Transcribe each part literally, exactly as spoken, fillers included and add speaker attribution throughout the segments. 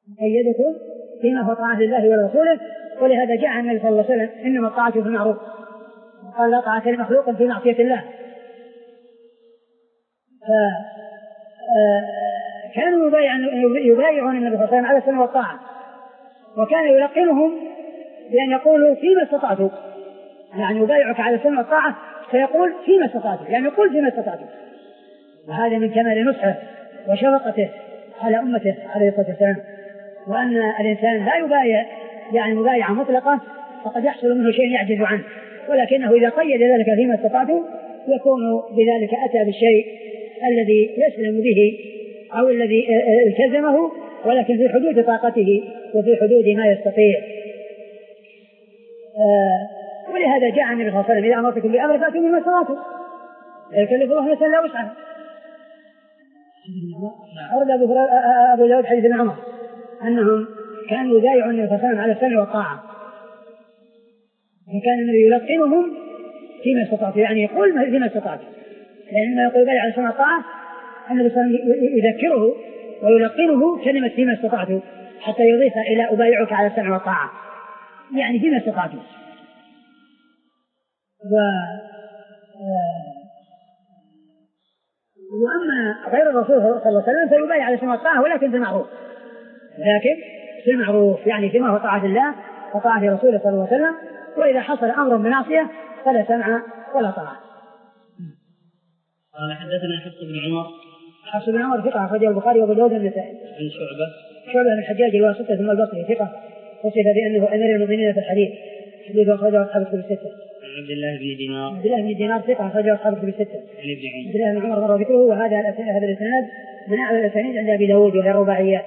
Speaker 1: أيدكم فيما هو طاعة لله ورسوله. ولهذا جاء النبي صلى الله عليه وسلم إنما الطاعة في المعروف، قال لا طاعة لمخلوق في معصية الله. فكانوا يبايعون النبي صلى الله عليه وسلم على السمع والطاعة، وكان يلقنهم بأن يقولوا فيما استطعتوا، يعني يبايعك على السمع والطاعة فيقول فيما استطعتوا، يعني يقول فيما استطعتوا. وهذا من كمال نصحه وشفقته على أمته عليه الصلاة والسلام. وأن الإنسان لا يبايع يعني مبايعة مطلقة فقد يحصل منه شيء يعجز عنه، ولكنه إذا قيد ذلك فيما استطعته يكون بذلك أتى بالشيء الذي يسلم به أو الذي التزمه، ولكن في حدود طاقته وفي حدود ما يستطيع. آه ولهذا جاء النبي صلى الله عليه وسلم إذا أمرتكم بأمر فأتوا مما استطعتم، لا يكلف الله نفسا إلا وسعها. أورد أبو داود حديث ابن عمر أنهم كانوا يبايعون النبي صلى الله عليه وسلم على السمع والطاعة، وكان النبي يلقنهم فيما استطعتم، يعني يقول فيما استطعتم، لأنه يقول بايع على السمع والطاعة النبي صلى الله عليه وسلم يذكره ويلقنه كلمة فيما استطعتم حتى يضيف إلى أبايعك على السمع والطاعة، يعني فيما استطعتم. و وأما غير الرسول صلى الله عليه وسلم فيبايع على السمع والطاعة ولكن في المعروف، لكن في المعروف يعني فيما هو طاعة الله وطاعة رسوله صلى الله عليه وسلم. وإذا حصل أمر بمعصية فلا سمع ولا طاعة.
Speaker 2: قال حدثنا حفص بن عمر.
Speaker 1: حفص بن عمر ثقة أخرجه البخاري وأبو داود والنسائي.
Speaker 2: عن شعبة.
Speaker 1: شعبة بن الحجاج الواسطي ثم البصري ثقة، وصف بأنه أمير المؤمنين في الحديث، حديث أخرجه أصحاب الكتب الستة.
Speaker 2: عن عبد الله بن دينار.
Speaker 1: عبد الله بن دينار ثقة أخرجه أصحاب الكتب الستة.
Speaker 2: عن ابن عمر.
Speaker 1: عبد الله بن عمر مر ذكره، وهذا هذا الإسناد من أعلى الأسانيد عند أبي داود وهي الرباعيات.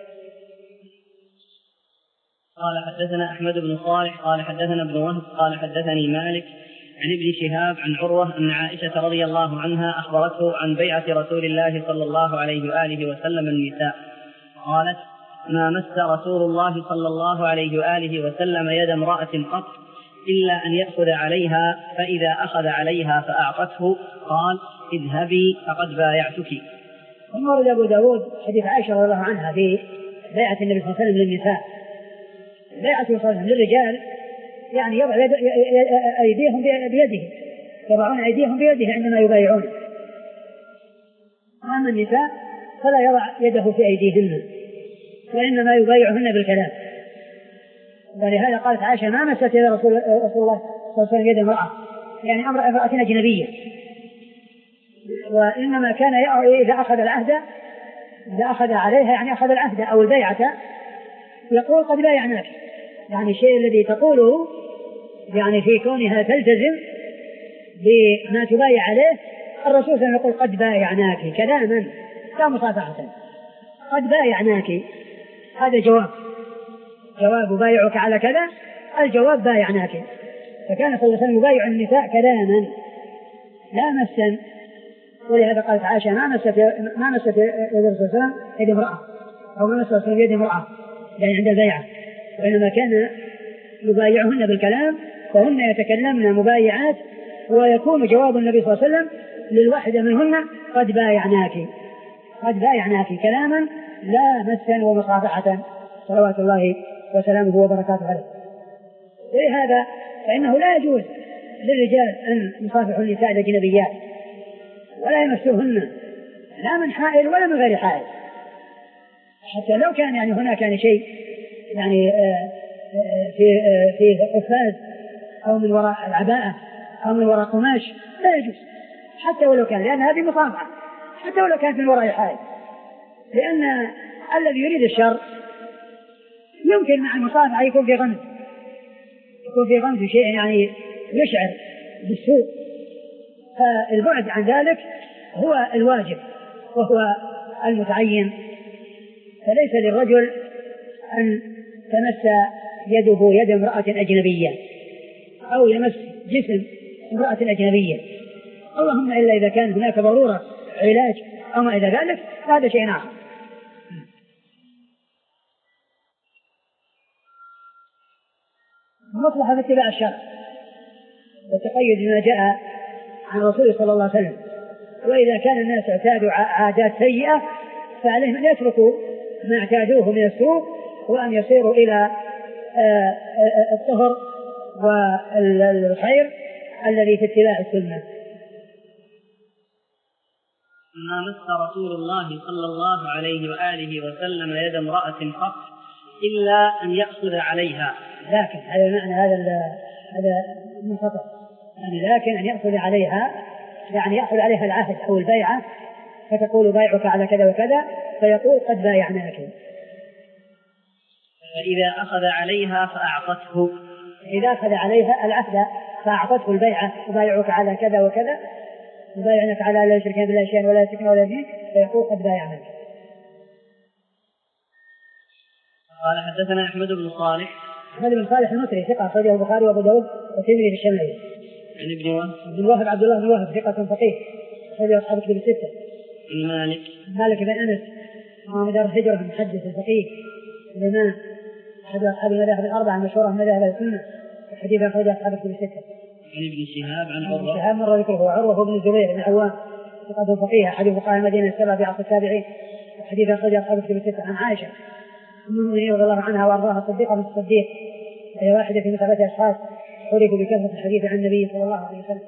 Speaker 2: قال حدثنا أحمد بن صالح قال حدثنا ابن وهب قال حدثني مالك عن ابن شهاب عن عروة أن عائشة رضي الله عنها أخبرته عن بيعة رسول الله صلى الله عليه وآله وسلم النساء، قالت: ما مس رسول الله صلى الله عليه وآله وسلم يد امرأة قط إلا أن يأخذ عليها، فإذا أخذ عليها فأعطته قال: اذهبي فقد بايعتك.
Speaker 1: ثم ورد أبو داود حديث عائشة رضي الله عنها في بيعة النبي صلى الله عليه وسلم للنساء. بيعة صلى الله عليه وسلم للرجال يعني يضع أيديهم بيده، يضعون أيديهم بيده عندما يبايعون. أما النساء فلا يضع يده في أيديهن، وإنما يبايعهن بالكلام. ولهذا قالت عائشة: ما مست يد رسول الله صلى الله عليه وسلم يد امرأة، يعني أمر امرأة أجنبية، وإنما كان إذا أخذ العهد إذا أخذ عليها يعني أخذ العهد أو البيعة يقول: قد بايعناك، يعني الشيء الذي تقوله يعني في كونها تلتزم بما تبايع عليه. الرسول صلى الله عليه وسلم يقول: قد بايعناك كلاما لا مصافحة، قد بايعناك. هذا جواب جواب بايعك على كذا، الجواب بايعناك. فكان صلى الله عليه وسلم يبايع النساء كلاما لا مسا. ولهذا قالت عائشة: ما مست ما مست يد الرسول صلى الله عليه وسلم يد امرأة، أو ما مست رسول يد امرأة يعني عند البيعة، وإنما كان يبايعهن بالكلام، فهن يتكلمن مبايعات، ويكون جواب النبي صلى الله عليه وسلم للواحدة منهن: قد بايعناك، قد بايعناك كلاما لا مسا ومصافحة، صلوات الله وسلامه وبركاته عليه. ولهذا فإنه لا يجوز للرجال أن يصافحوا النساء الأجنبيات ولا يمسوهن لا من حائل ولا من غير حائل، حتى لو كان يعني هناك يعني شيء يعني في في قفاز أو من وراء العباءة أو من وراء قماش لا يجوز، حتى ولو كان، لأن هذه مصافحة حتى ولو كانت من وراء الحائل، لأن الذي يريد الشر يمكن مع المصافحة يكون في غمز يكون في غمز شيء يعني يشعر بالسوء، فالبعد عن ذلك هو الواجب وهو المتعين. فليس للرجل أن تمس يده يد امرأة أجنبية أو يمس جسم امرأة أجنبية، اللهم إلا إذا كان هناك ضرورة علاج أو ما إلى ذلك، هذا شيء آخر. المصلحة في اتباع الشرع والتقيد بما جاء عن رسوله صلى الله عليه وسلم. وإذا كان الناس اعتادوا عادات سيئة فعليهم أن يتركوا ما اعتادوه من السوء، وأن يصيروا إلى الطهر والخير الذي في اتباع السنة.
Speaker 2: ما مس رسول الله صلى الله عليه وآله وسلم يد امرأة قط إلا أن يأخذ عليها.
Speaker 1: لكن هذا معنى هذا هذا منقطع، يعني لكن أن يأخذ عليها يعني يأخذ عليها العهد أو البيعة، فتقول بايعك على كذا وكذا، فيقول قد بايعناك.
Speaker 2: فإذا أخذ عليها فأعطته،
Speaker 1: إذا أخذ عليها العهد فأعطته البيعة، بايعك على كذا وكذا، بايعنك على لا يشركين بالله شيئا ولا يشركين ولا يزنين، فيقول قد بايعناك.
Speaker 2: قال حدثنا أحمد بن صالح.
Speaker 1: أحمد بن صالح المصري ثقة أخرجه البخاري وأبو داود والترمذي في الشمالية.
Speaker 2: عن ابن وهب.
Speaker 1: ابن وهب عبد الله بن وهب ثقة فقيه أخرجه أصحاب الكتب الستة.
Speaker 2: عن مالك.
Speaker 1: مالك بن أنس إمام دار الهجرة المحدث الفقيه الإمام أحد أصحاب المذاهب الأربعة المشهورة من مذاهب السنة، الحديث أخرجه أصحاب الكتب الستة.
Speaker 2: عن ابن شهاب عن عروة.
Speaker 1: ابن شهاب مر ذكره. عروة بن الزبير بن عوام ثقة فقيه أحد فقهاء المدينة السبعة في عصر التابعين، الحديث أخرجه أصحاب الكتب الستة. عن عائشة أم المؤمنين رضي الله عنها وأرضاها الصديقة بنت الصديق، هي واحدة في مثابة أشخاص عرفوا بكثرة الحديث عن النبي صلى الله عليه وسلم.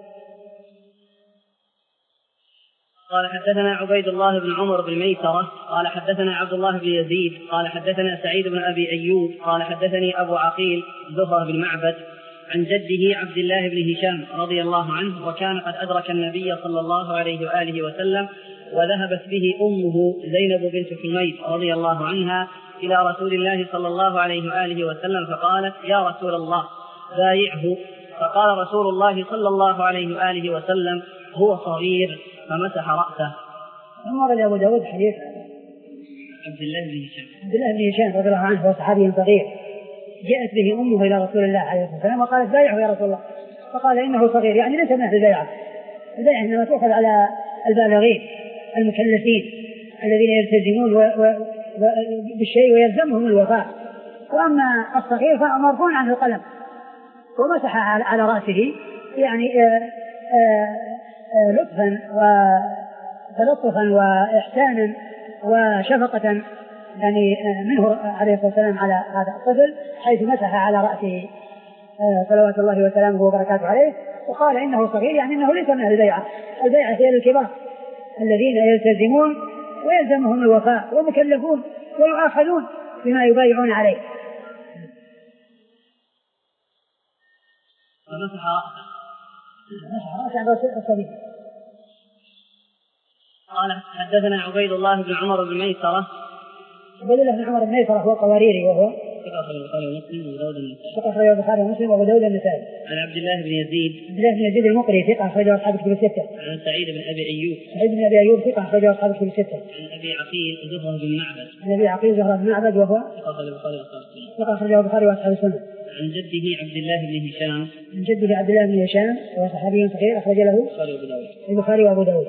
Speaker 2: قال حدثنا عبيد الله بن عمر بن ميسرة قال حدثنا عبد الله بن يزيد قال حدثنا سعيد بن أبي أيوب قال حدثني أبو عقيل زهرة بن معبد عن جده عبد الله بن هشام رضي الله عنه، وكان قد أدرك النبي صلى الله عليه وآله وسلم، وذهبت به أمه زينب بنت حميد رضي الله عنها إلى رسول الله صلى الله عليه وآله وسلم، فقالت: يا رسول الله بايعه. فقال رسول الله صلى الله عليه وآله وسلم: هو صغير، فمسح رأسه.
Speaker 1: ثم ورد أبو داود حديث
Speaker 2: عبد الله بن هشام
Speaker 1: عبد الله بن هشام رضي الله عنه، هو صحابي صغير، جاءت به أمه إلى رسول الله عليه الصلاة والسلام وقالت: بايعه يا رسول الله. فقال: إنه صغير، يعني ليس من أهل البيعة. البيعة إنما تؤخذ على البالغين المكلفين الذين يلتزمون و... و... بالشيء ويلزمهم الوفاء، وأما الصغير فمرفوع عنه القلم. ومسح على رأسه يعني آآ آآ لطفا وتلطفا وإحسانا وشفقة يعني منه عليه الصلاة والسلام على هذا الطفل، حيث مسح على رأسه صلوات الله وسلامه وبركاته عليه، وقال: إنه صغير، يعني إنه ليس من البيعة. البيعة هي للكبار الذين يلتزمون ويلزمهم الوفاء ومكلفون ويؤاخذون بما يبايعون عليه.
Speaker 2: ومسح رأسه.
Speaker 1: مسح رأسه الصغير.
Speaker 2: قال حدثنا عبيد الله بن عمر بن ميسرة.
Speaker 1: عبيد الله بن عمر بن ميسرة هو قواريري، وهو
Speaker 2: ثقة أخرجه البخاري ومسلم وأبو داود النسائي.
Speaker 1: ثقة أخرجه البخاري ومسلم وأبو داود النسائي.
Speaker 2: عن عبد الله بن يزيد.
Speaker 1: عبد الله بن يزيد المقري ثقة أخرجه أصحاب الكتب الستة.
Speaker 2: عن سعيد بن أبي أيوب.
Speaker 1: سعيد بن أبي أيوب ثقة أخرجه أصحاب الكتب الستة.
Speaker 2: عن أبي عقيل زهرة بن معبد.
Speaker 1: عن أبي عقيل زهرة بن معبد وهو
Speaker 2: ثقة أخرجه البخاري وأصحاب السنة.
Speaker 1: ثقة أخرجه البخاري وأصحاب السنة.
Speaker 2: عن جده عبد الله بن هشام.
Speaker 1: عن جده عبد الله بن هشام وهو صحابي صغير أخرج له
Speaker 2: البخاري وأبو داود.
Speaker 1: البخاري وأبو داود.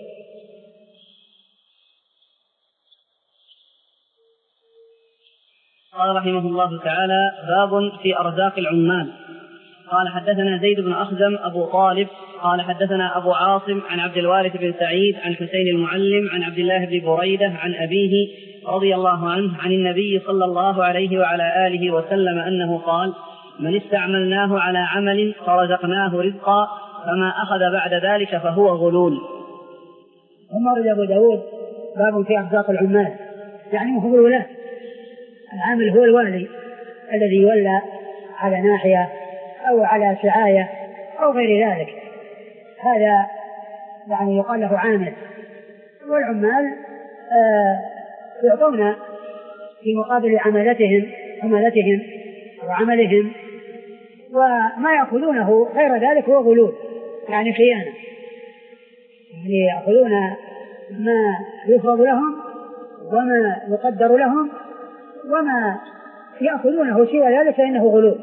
Speaker 2: قال رحمه الله تعالى: باب في أرزاق العمال. قال حدثنا زيد بن أخزم أبو طالب قال حدثنا أبو عاصم عن عبد الوارث بن سعيد عن حسين المعلم عن عبد الله بن بريدة عن أبيه رضي الله عنه عن النبي صلى الله عليه وعلى آله وسلم أنه قال: من استعملناه على عمل فرزقناه رزقا فما أخذ بعد ذلك فهو غلول.
Speaker 1: ثم ورد أبو داود باب في أرزاق العمال، يعني هم الولاة. العامل هو الوالي الذي يولى على ناحية أو على سعاية أو غير ذلك، هذا يعني يقال له عامل. والعمال آه يعطون في مقابل عملتهم عملتهم وعملهم، وما يأخذونه غير ذلك هو غلول، يعني خيانة، يعني يأخذون ما يفرض لهم وما يقدر لهم، وما يأخذونه سوى ذلك فإنه غلول.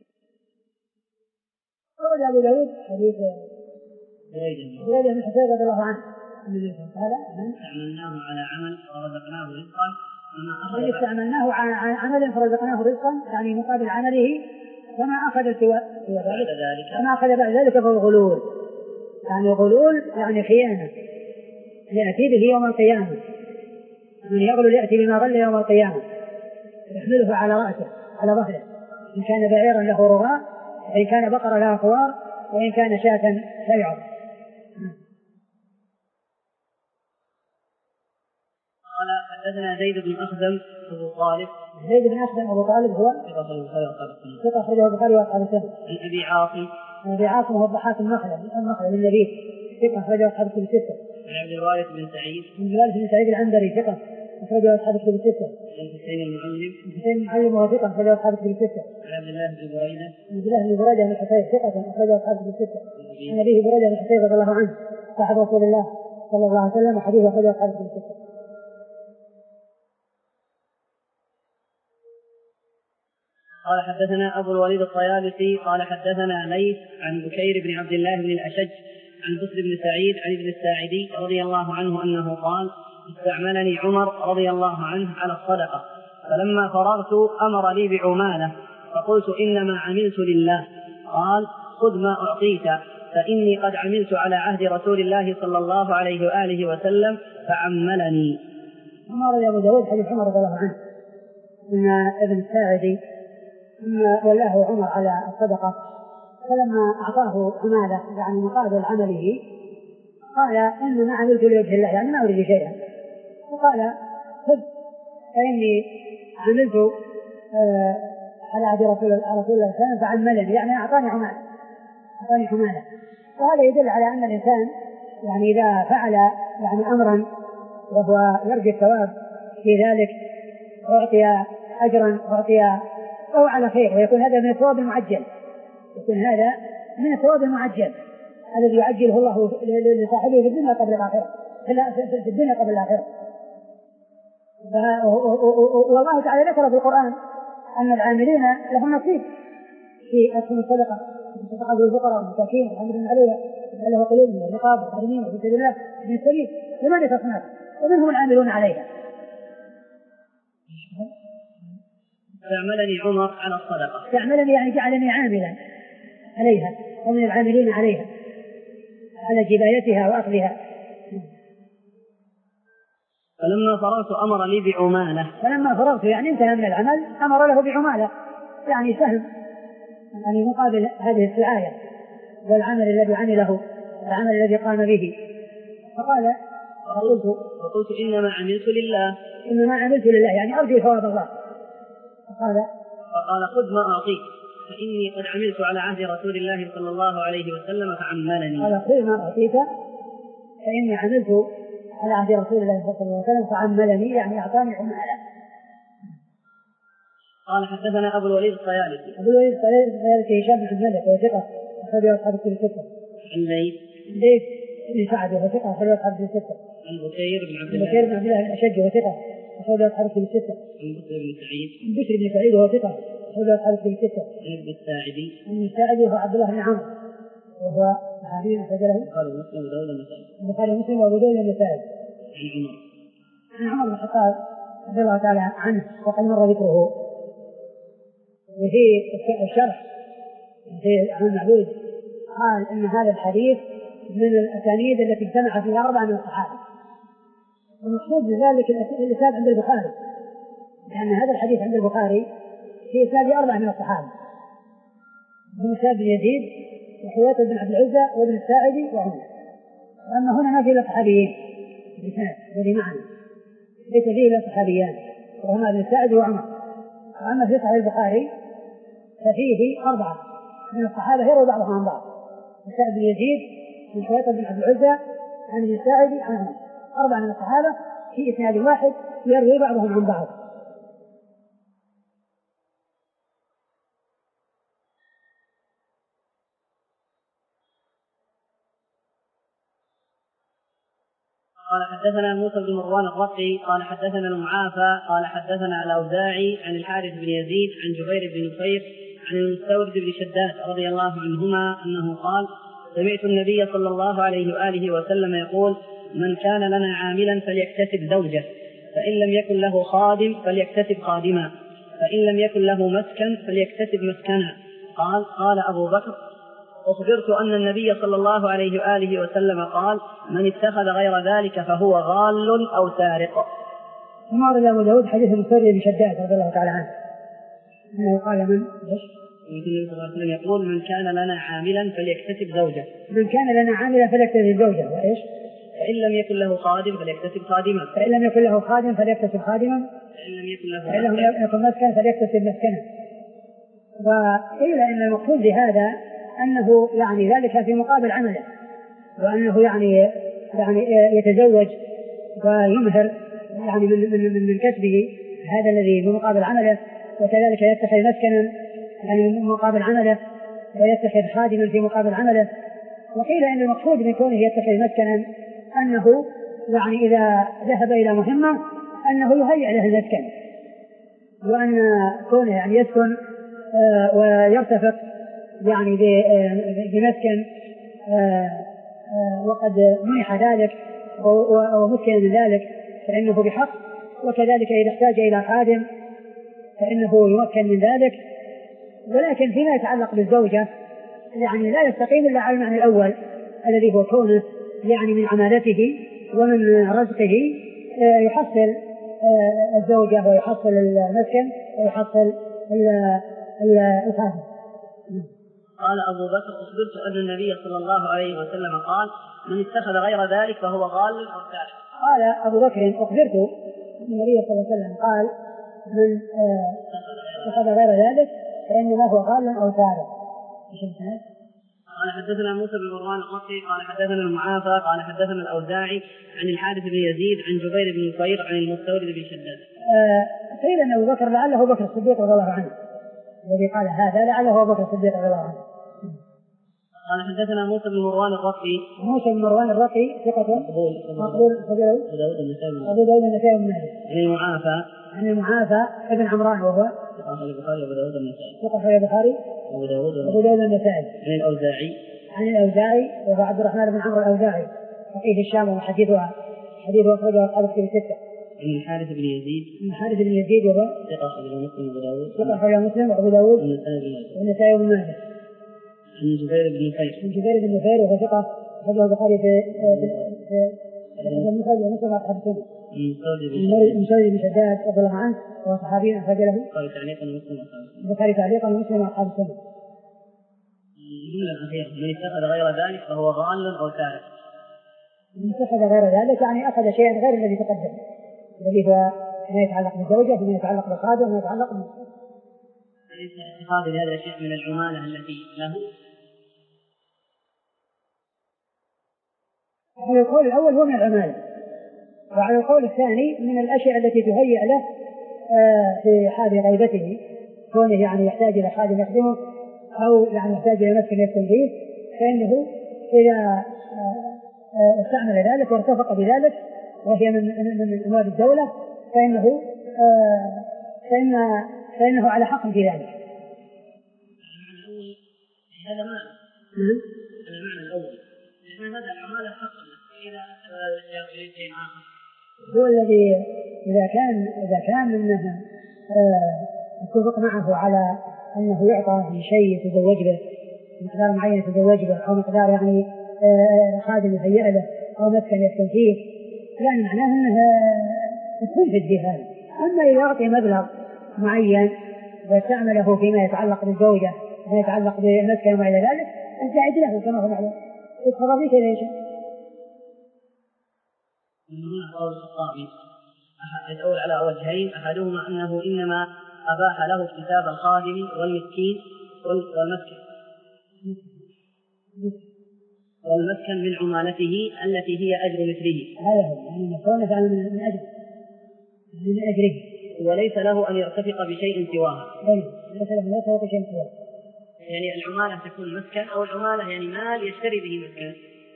Speaker 1: قال أبو داود حديث بريدة بن حصير رضي الله عنه: من
Speaker 2: استعملناه على عمل فرزقناه رزقا
Speaker 1: من استعملناه على عمل فرزقناه رزقا، يعني مقابل عمله، فما أخذ سوى ذلك فما أخذ بعد ذلك فهو غلول. يعني غلول يعني خيانة يأتي به يوم القيامة، من يغلل يأتي بما غل يوم القيامة يحمله على رأسه على ظهره، إن كان بعيرا له رغاء، وإن كان بقرة لها خوار، وإن كان شاة سيعر.
Speaker 2: قال حدثنا زيد بن أخزم أبو طالب.
Speaker 1: زيد بن أخزم أبو طالب هو ثقة أخرجه البخاري وأصحاب السنة.
Speaker 2: عن أبي عاصم.
Speaker 1: أبي عاصم هو الضحاك المخلد المخلد النبي ثقة أخرجه أصحاب الكتب الستة.
Speaker 2: عن عبد الوارث بن سعيد.
Speaker 1: عن الوارث بن سعيد العنبري ثقة أخرجه أصحاب الكتب الستة.
Speaker 2: عن حسين المعلم.
Speaker 1: حسين المعلم وهو ثقة أخرجه أصحاب الكتب الستة.
Speaker 2: عن عبد الله بن بريدة.
Speaker 1: عبد الله بن بريدة بن الحصير ثقة أخرجه أصحاب الكتب الستة. عن أبيه بريدة بن الحصير رضي الله عنه صاحب رسول الله صلى الله عليه وسلم وحديثه أخرجه أصحاب الكتب الستة.
Speaker 2: قال حدثنا أبو الوليد الطيالسي قال حدثنا ليث عن بكير بن عبد الله بن الأشج عن بسر بن سعيد عن ابن الساعدي رضي الله عنه أنه قال استعملني عمر رضي الله عنه على الصدقة، فلما فرغت أمر لي بعمالة فقلت إنما عملت لله، قال خذ ما أعطيت فإني قد عملت على عهد رسول الله صلى الله عليه وآله وسلم فعملني.
Speaker 1: عمر أبو داود حديث عمر رضي الله عنه أن ابن الساعدي ولاه عمر على الصدقة، فلما أعطاه عمالة يعني مقابل عمله قال إنما عملت لوجه الله يعني ما أريد شيئا، فقال خذ فإني عملت آه على عهد رسول الله صلى الله عليه وسلم فعملني يعني أعطاني عمالة أعطاني عمالة. وهذا يدل على أن الإنسان يعني إذا فعل يعني أمرا وهو يرجو الثواب في ذلك أعطي أجرا أعطي أو على خير، ويكون هذا من الثواب المعجل، يكون هذا من الثواب المعجل الذي يعجله الله لصاحبه في الدنيا قبل الآخرة في الدنيا قبل الآخرة. والله تعالى ذكر في القرآن أن العاملين لهم نصيب في أسهم الصدقة الصدقة للفقراء والمساكين والعاملين عليها له قلوبهم والرقاب والغارمين وفي سبيل الله من السبيل ثمانية أصناف ومنهم العاملون عليها.
Speaker 2: استعملني عمر على الصدقة.
Speaker 1: استعملني يعني جعلني عاملا عليها ومن العاملين عليها على جبايتها وأخذها.
Speaker 2: فلما فرغت أمر لي بعمالة.
Speaker 1: فلما فرغت يعني انتهى من العمل أمر له بعمالة يعني سهم يعني مقابل هذه السعاية والعمل الذي عمله العمل الذي قام به. فقال
Speaker 2: فقلت, فقلت إنما عملت لله
Speaker 1: إنما عملت لله يعني أرجو ثواب الله. فقال
Speaker 2: فقال خذ ما أعطيك فإني قد عملت على عهد رسول الله صلى الله عليه وسلم فعملني.
Speaker 1: قال خذ ما أعطيك فإني عملت على عهد رسول الله صلى الله عليه وسلم فعملني يعني أعطاني عمالة.
Speaker 2: قال حدثنا أبو الوليد الطيالسي.
Speaker 1: أبو الوليد الطيالسي هشام بن الملك وهو ثقة أخرجه أصحاب الكتب الستة.
Speaker 2: الليث
Speaker 1: الليث بن سعد وهو ثقة أخرجه أصحاب الكتب الستة.
Speaker 2: عن بكير بن عبد الله
Speaker 1: بكير بن عبد الله بن الأشج وهو ثقة أخرجه أصحاب الكتب الستة.
Speaker 2: عن بسر بن سعيد.
Speaker 1: عن بسر بن سعيد وهو ثقة أخرجه أصحاب الكتب الستة.
Speaker 2: عن ابن الساعدي.
Speaker 1: عن الساعدي وهو عبد الله بن عمرو وهو صحابي أخرج له
Speaker 2: البخاري ومسلم وداود النسائي.
Speaker 1: البخاري ومسلم وأبو داود النسائي.
Speaker 2: عن عمر.
Speaker 1: عن عمر بن الخطاب رضي الله تعالى عنه وقد مر ذكره. وفي الشرح في عن المعبود قال إن هذا الحديث من الأسانيد التي اجتمع فيها أربعة من الصحابة، والمقصود بذلك الإسناد عند البخاري لأن هذا الحديث عند البخاري في إسناد أربعة من الصحابة هم سعد بن يزيد وحويطة بن عبد العزة وابن الساعدي وعمر. أما هنا ما في إلا صحابيين الإسناد الذي معنا ليس فيه إلا صحابيان وهما ابن الساعدي وعمر. وأما في صحيح البخاري ففيه أربعة من الصحابة يروي بعضهم عن بعض سعد بن يزيد من حويطة بن عبد العزة عن ابن الساعدي عن عمر. أربعة من الصحابة في إسناد واحد يروي بعضهم عن بعض.
Speaker 2: قال حدثنا موسى بن مروان الرقي قال حدثنا المعافى قال حدثنا الأوزاعي عن الحارث بن يزيد عن جبير بن نفير عن المستورد بن شداد رضي الله عنهما أنه قال سمعت النبي صلى الله عليه وآله وسلم يقول من كان لنا عاملا فليكتسب زوجه، فإن لم يكن له خادم فليكتسب خادما، فإن لم يكن له مسكن فليكتسب مسكنا. قال قال أبو بكر أخبرت أن النبي صلى الله عليه وآله وسلم قال من اتخذ غير ذلك فهو غال أو سارق.
Speaker 1: ثم ورد أبو داود حديث المستورد بن شداد رضي الله تعالى عنه أنه قال من إيش؟
Speaker 2: النبي صلى الله عليه وسلم يقول من كان لنا عاملا فليكتسب زوجة.
Speaker 1: من كان لنا عاملا فليكتسب زوجة. وإيش؟
Speaker 2: فإن لم يكن له خادم فليكتسب خادما.
Speaker 1: فإن لم يكن له خادم فليكتسب خادما.
Speaker 2: فإن لم يكن له
Speaker 1: فإن لم يكن مسكن فليكتسب مسكنا. وقيل إن المقصود بهذا أنه يعني ذلك في مقابل عمله، وأنه يعني يعني يتزوج ويمهر يعني من من من كسبه هذا الذي بمقابل عمله، وكذلك يتخذ مسكنا يعني من مقابل عمله، ويتخذ خادما في مقابل عمله. وقيل إن المقصود من كونه يتخذ مسكنا أنه يعني إذا ذهب إلى مهمة أنه يهيئ له المسكن، وأن كونه يعني يسكن آه ويرتفق يعني بمسكن آه آه وقد منح ذلك ومسكن من ذلك فإنه بحق. وكذلك إذا احتاج إلى خادم فإنه يمكن من ذلك. ولكن فيما يتعلق بالزوجة يعني لا يستقيم إلا على المعنى الأول الذي هو كونه يعني من عمالته ومن رزقه يحصل الزوجة ويحصل المسكن ويحصل الخادم.
Speaker 2: قال أبو بكر أخبرت أن النبي صلى الله عليه وسلم قال من اتخذ غير ذلك فهو غال أو سارق.
Speaker 1: قال أبو بكر أخبرت أن النبي صلى الله عليه وسلم قال من اتخذ غير ذلك فإنما هو غال أو سارق.
Speaker 2: قال حدثنا موسى بن مروان القصري قال حدثنا المعافى قال حدثنا الأوزاعي عن الحارث بن يزيد عن جبير بن نفير عن المستورد بن شداد.
Speaker 1: قيل أن أبو بكر لعله أبو بكر الصديق رضي الله عنه الذي قال هذا لعله أبو بكر الصديق رضي الله عنه.
Speaker 2: قال حدثنا موسى بن مروان الرقي.
Speaker 1: موسى بن مروان الرقي ثقة مقبول أبو داود النسائي بن ماجه.
Speaker 2: عن المعافى
Speaker 1: عن المعافى ابن عمران وهو
Speaker 2: ثقة البخاري وأبو داود النسائي.
Speaker 1: ثقة البخاري
Speaker 2: وأبو داود
Speaker 1: وأبو داود النسائي.
Speaker 2: عن الأوزاعي
Speaker 1: عن الأوزاعي وهو عبد الرحمن بن عمرو الأوزاعي فقيه الشام وحديثها حديث أخرجه أصحاب الكتب الستة.
Speaker 2: عن الحارث بن يزيد.
Speaker 1: عن الحارث بن يزيد وهو
Speaker 2: ثقة أخرجه مسلم وأبو داود.
Speaker 1: ثقة أخرجه مسلم وأبو داود والنسائي بن ماجه.
Speaker 2: عن جبير بن نفير.
Speaker 1: عن جبير بن نفير وهو ثقة أخرجه البخاري في في المسند ومسلم أصحاب السنة. المستورد بن شداد رضي الله عنه وهو صحابي أخرج له
Speaker 2: البخاري تعليقا ومسلم أصحاب
Speaker 1: البخاري تعليقا ومسلم أصحاب السنة.
Speaker 2: الجملة الأخيرة من اتخذ غير ذلك فهو غال أو سارق.
Speaker 1: من اتخذ غير ذلك يعني أخذ شيئا غير الذي تقدم الذي هو ما يتعلق بالزوجة وما يتعلق بالخادم وما يتعلق بالمسكن.
Speaker 2: أليس اتخاذ هذا الشيء من العمالة التي له؟
Speaker 1: على القول الأول هو من العمالة، وعلى القول الثاني من الأشياء التي تهيأ له في حال غيبته كونه يعني يحتاج إلى خادم يخدمه أو يعني يحتاج إلى مسكن يسكن فيه فإنه إذا استعمل ذلك وارتفق بذلك وهي من من أموال الدولة فإنه فإن فإنه على حق في ذلك.
Speaker 2: هذا معنى المعنى الأول لأن هذا العمالة حق إذا أخذ شيء آخر
Speaker 1: هو الذي إذا كان إذا كان أنه اتفق معه على أنه يعطى من شيء يتزوج به مقدار معين يتزوج به أو مقدار يعني خادم يهيئ له أو مسكن يسكن فيه يعني معناه أنه تنفذ به هذا. أما إذا أعطي مبلغ معين واستعمله فيما يتعلق بالزوجة وما يتعلق بالمسكن وما إلى ذلك الزائد له كما هو معلوم الخرابيط ليش؟
Speaker 2: من هنا قول الخطابي يدعو على وجهين أحدهما أنه إنما أباح له اكتساب الخادم والمسكين والمسكن والمسكن من عمالته التي هي أجر مثله.
Speaker 1: هذا هو يعني نكون فعلا من أجر من أجره
Speaker 2: وليس له أن يرتفق بشيء سواها.
Speaker 1: ليس له أن يرتفق بشيء سواها.
Speaker 2: يعني العمالة تكون مسكن أو العمالة يعني مال يشتري به مسكن.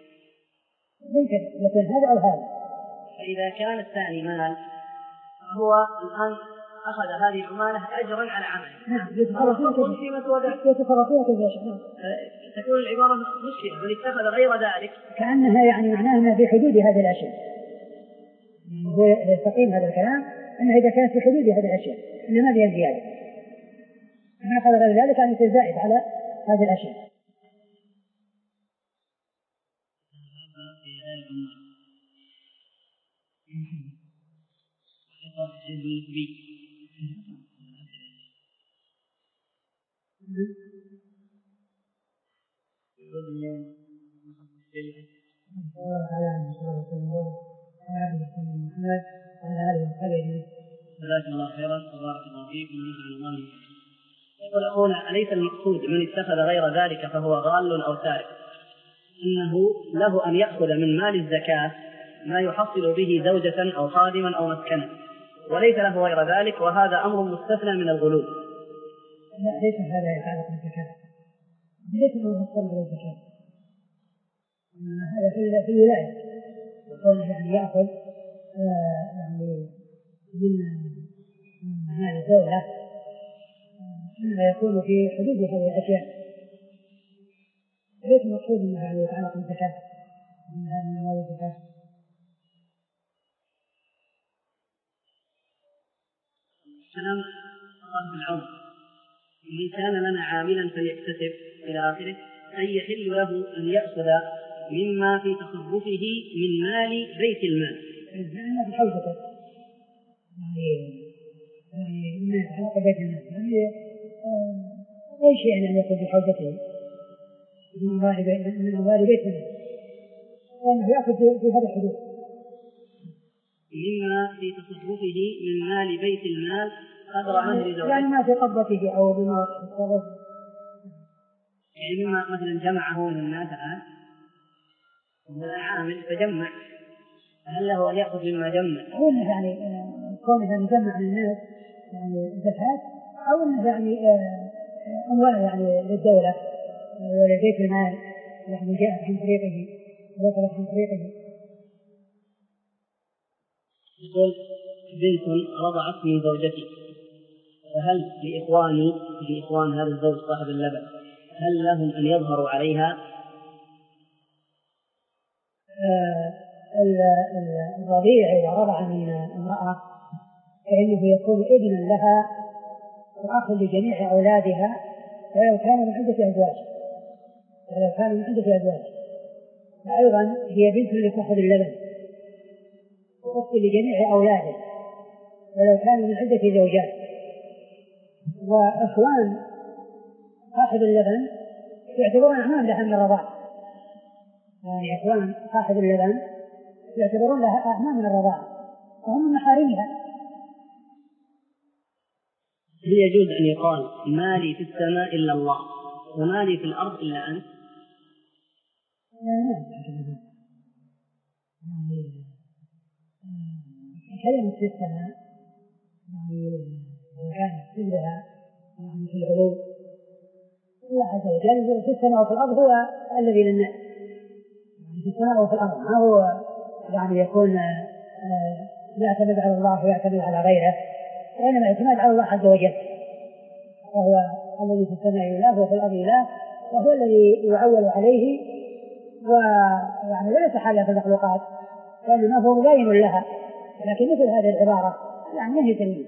Speaker 1: ممكن يكون هذا أو هذا.
Speaker 2: فإذا كان الثاني مال هو الآن أخذ هذه العمالة أجرا على عمله.
Speaker 1: نعم. يتصرف فيها كيف يشاء.
Speaker 2: تكون العبارة مشكلة من اتخذ غير ذلك
Speaker 1: كأنها يعني معناها أنها في حدود هذه الأشياء. هو يستقيم هذا الكلام أنها إذا كانت في حدود هذه الأشياء إنما بها زيادة. من أخذ غير ذلك أن يتزايد على هذه الأشياء.
Speaker 2: جزاكم الله خيرا وبارك الله فيكم ونفعنا الله بكم. يقول أخونا: أليس المقصود من اتخذ غير ذلك فهو ضال أو سارق أنه له أن يأخذ من مال الزكاة ما يحصل به زوجة أو خادما أو مسكنا وليس له غير ذلك، وهذا أمر مستثنى من الغلو؟
Speaker 1: لا، ليس هذا يتعلق بالزكاة، ليس هو مضطر للزكاة، هذا في في الولاية، يقول يعني يأخذ آه يعني من مال الدولة مما يكون في حدود هذه الأشياء، ليس مقصود أنه يعني يتعلق بالزكاة من هذه أموال الزكاة.
Speaker 2: كلام صاحب العون: من كان لنا عاملا فليكتسب إلى آخره، أن يحل له أن يأخذ مما في تصرفه من مال بيت المال
Speaker 1: لأنه في حوزته، يعني يعني مما يتعلق ببيت المال، يعني أي شيء أن يكون في حوزته من أموال بيت المال، لأنه يأخذ في هذا الحدود
Speaker 2: مما في تصرفه من مال بيت المال قدر مهر زوجته،
Speaker 1: يعني ما في قبضته أو بما تصرف،
Speaker 2: يعني مما مثلا جمعه من الناس الآن هو عامل فجمع، هل له أن يأخذ مما جمع؟
Speaker 1: أو أنه يعني كونه أن يجمع الناس يعني زكاة، أو أنه يعني أموال يعني للدولة ولبيت المال يعني جاءت عن طريقه وصلت عن طريقه.
Speaker 2: يقول: بنت رضعت من زوجتي، فهل لإخواني لإخوان هذا الزوج صاحب اللبن هل لهم أن يظهروا عليها؟
Speaker 1: آه الرضيع إذا رضع من امرأة فإنه يكون ابنا لها وأخ لجميع أولادها، ولو كان من عدة أزواج ولو كان من عدة أزواج وأيضا هي بنت لصاحب اللبن وأخت لجميع أولاده ولو كان من عدة زوجات. وإخوان صاحب اللبن يعتبرون أعمام لها من الرضاعة، يعني إخوان صاحب اللبن يعتبرون لها أعمام من الرضاعة وهم من محارمها.
Speaker 2: هل يجوز أن يقال مالي في السماء إلا الله ومالي في الأرض إلا أنت؟
Speaker 1: يعني كلمة في السماء يعني كانت كلها يعني في العلو، الله عز وجل في السماء وفي الأرض هو الذي للناس، يعني في السماء وفي الأرض، ما هو يعني يكون يعتمد على الله ويعتمد على غيره، وإنما اعتماد على الله عز وجل، وهو الذي في السماء إله وفي الأرض إله، وهو الذي يعول عليه ويعني لا يتحلى في المخلوقات وإنما هو مبين لها. لكن مثل هذه العبارة يعني ما هي تنمية.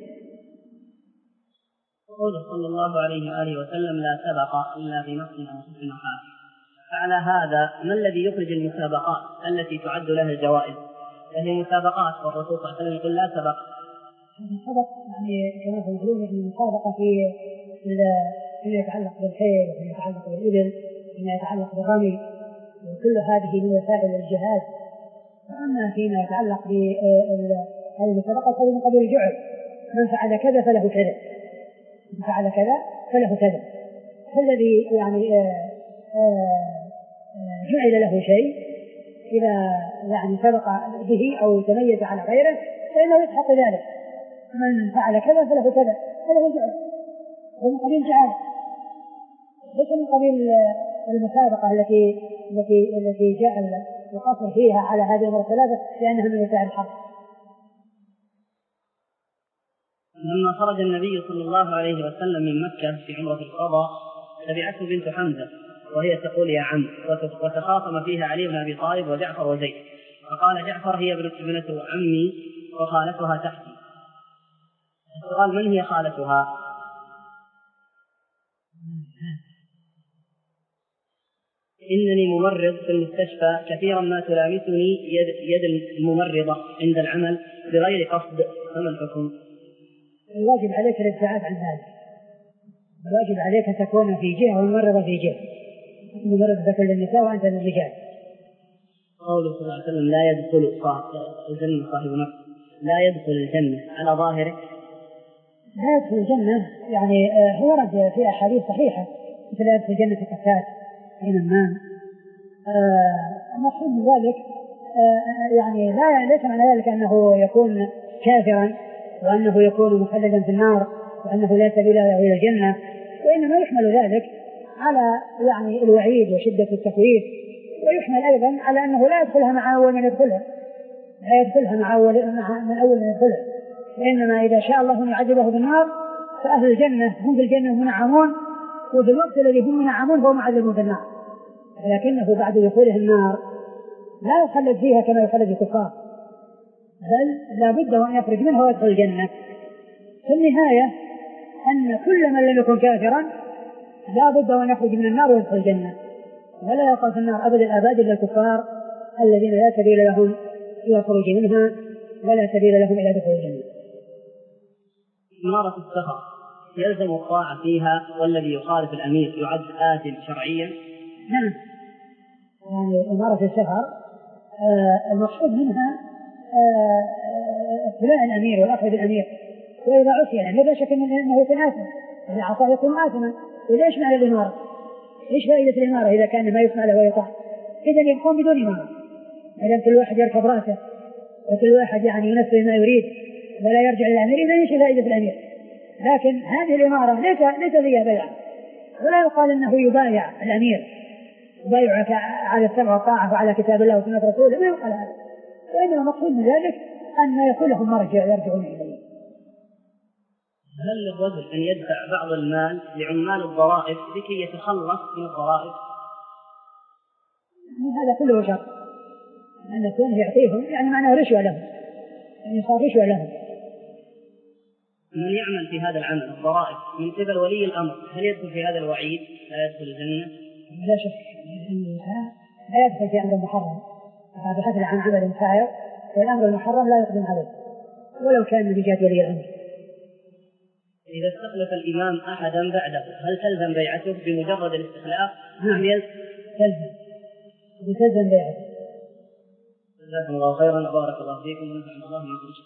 Speaker 2: قوله صلى الله عليه وآله وسلم: لا سبق إلا بنص أو حكم حاكم، فعلى هذا ما الذي يخرج المسابقات التي تعد لها الجوائز؟ فهي مسابقات والرسول صلى الله عليه وسلم يقول لا سبق.
Speaker 1: السبق يعني كما هو معلوم يعني المسابقة في فيما يتعلق بالخيل وفيما يتعلق بالإبل وفيما يتعلق بالرمي، وكل هذه من وسائل الجهاد. وأما فيما يتعلق بهذه المسابقة فهي من قبيل الجعل، من فعل كذا فله كذا، من فعل كذا فله كذا، فالذي يعني جعل له شيء إذا يعني سبق به أو تميز على غيره فإنه يستحق ذلك. من فعل كذا فله كذا فله جعل، ومن قبيل جعل، ليس من قبيل المسابقة التي التي التي جاء القصر فيها على هذه الأمور الثلاثة لأنها من وسائل الحرب.
Speaker 2: لما خرج النبي صلى الله عليه وسلم من مكة في عمرة القضاء تبعته بنت حمزة وهي تقول يا عم، وتخاصم فيها علي بن أبي طالب وجعفر وزيد، فقال جعفر هي ابنة عمي وخالتها تحتي. السؤال: من هي خالتها؟ إنني ممرض في المستشفى، كثيرا ما تلامسني يد, يد الممرضة عند العمل بغير قصد، فما الحكم؟
Speaker 1: الواجب عليك الابتعاد عن هذا. الواجب عليك أن تكون في جهة والممرضة في جهة. الممرضة تكون للنساء وأنت للرجال.
Speaker 2: قوله صلى الله عليه وسلم لا يدخل الجنة صاحب نفس، لا يدخل الجنة على ظاهره
Speaker 1: لا يدخل الجنة، يعني هو ورد في أحاديث صحيحة مثل لا يدخل الجنة القتات حين النام. المقصود من ذلك آه يعني لا ليس معنى ذلك أنه يكون كافرا وأنه يكون مخلدا في النار وأنه لا سبيل له إلى الجنة، وإنما يحمل ذلك على يعني الوعيد وشدة التخويف، ويحمل أيضا على أنه لا يدخلها مع أول من يدخلها، لا يدخلها مع أول من أول من يدخلها، وإنما إذا شاء الله أن يعذبه بالنار فأهل الجنة هم في الجنة منعمون، وفي الوقت الذي هم منعمون هو معذب بالنار، لكنه بعد دخوله النار لا يخلد فيها كما يخلد الكفار، بل لا بد أن يخرج منها ويدخل الجنة. في النهاية أن كل من لم يكن كافرا لا بد أن يخرج من النار ويدخل الجنة، ولا يقع في النار أبد الآباد إلا الكفار الذين لا سبيل لهم إلى الخروج منها ولا سبيل لهم إلى دخول الجنة.
Speaker 2: إمارة السفر يلزم الطاعة فيها، والذي يخالف الأمير يعد آثم شرعيا؟
Speaker 1: نعم، يعني إمارة السفر آه المقصود منها اتباع آه الأمير والأخذ بالأمير، وإذا عصي الأمير لا شك أنه يكون آثما، إذا عصى يكون آثما. وليش معنى الإمارة؟ إيش فائدة الإمارة إذا كان ما يسمع له ويطاع؟ إذا يكون بدون إمارة، إذا كل واحد يركب رأسه وكل واحد يعني ينفذ ما يريد ولا يرجع للأمير، إذا إيش فائدة الأمير؟ لكن هذه الإمارة ليس ليس فيها بيع، ولا يقال أنه يبايع الأمير يبايعك على السمع والطاعة وعلى كتاب الله وسنة رسوله، ما يقال هذا، وإنما مقصود من ذلك أن يكون لهم مرجع يرجعون إليه.
Speaker 2: هل للرجل أن يدفع بعض المال لعمال الضرائب لكي يتخلص من الضرائب؟
Speaker 1: هذا كله شرط، أن يكون يعطيهم يعني معناه رشوة لهم، يعني صار رشوة لهم.
Speaker 2: من يعمل في هذا العمل الضرائب من قبل ولي الأمر هل يدخل في هذا الوعيد لا يدخل الجنة؟
Speaker 1: لا شك لا يدخل في أمر محرم، بحث عن عمل سائر، والأمر المحرم لا يقدم عليه ولو كان من جهة ولي الأمر.
Speaker 2: إذا استخلف الإمام أحدا بعده هل تلزم بيعته بمجرد الاستخلاف؟
Speaker 1: نعم تلزم تلزم بيعته.
Speaker 2: جزاكم الله خيرا وبارك الله فيكم ونفعنا الله ما كنتم.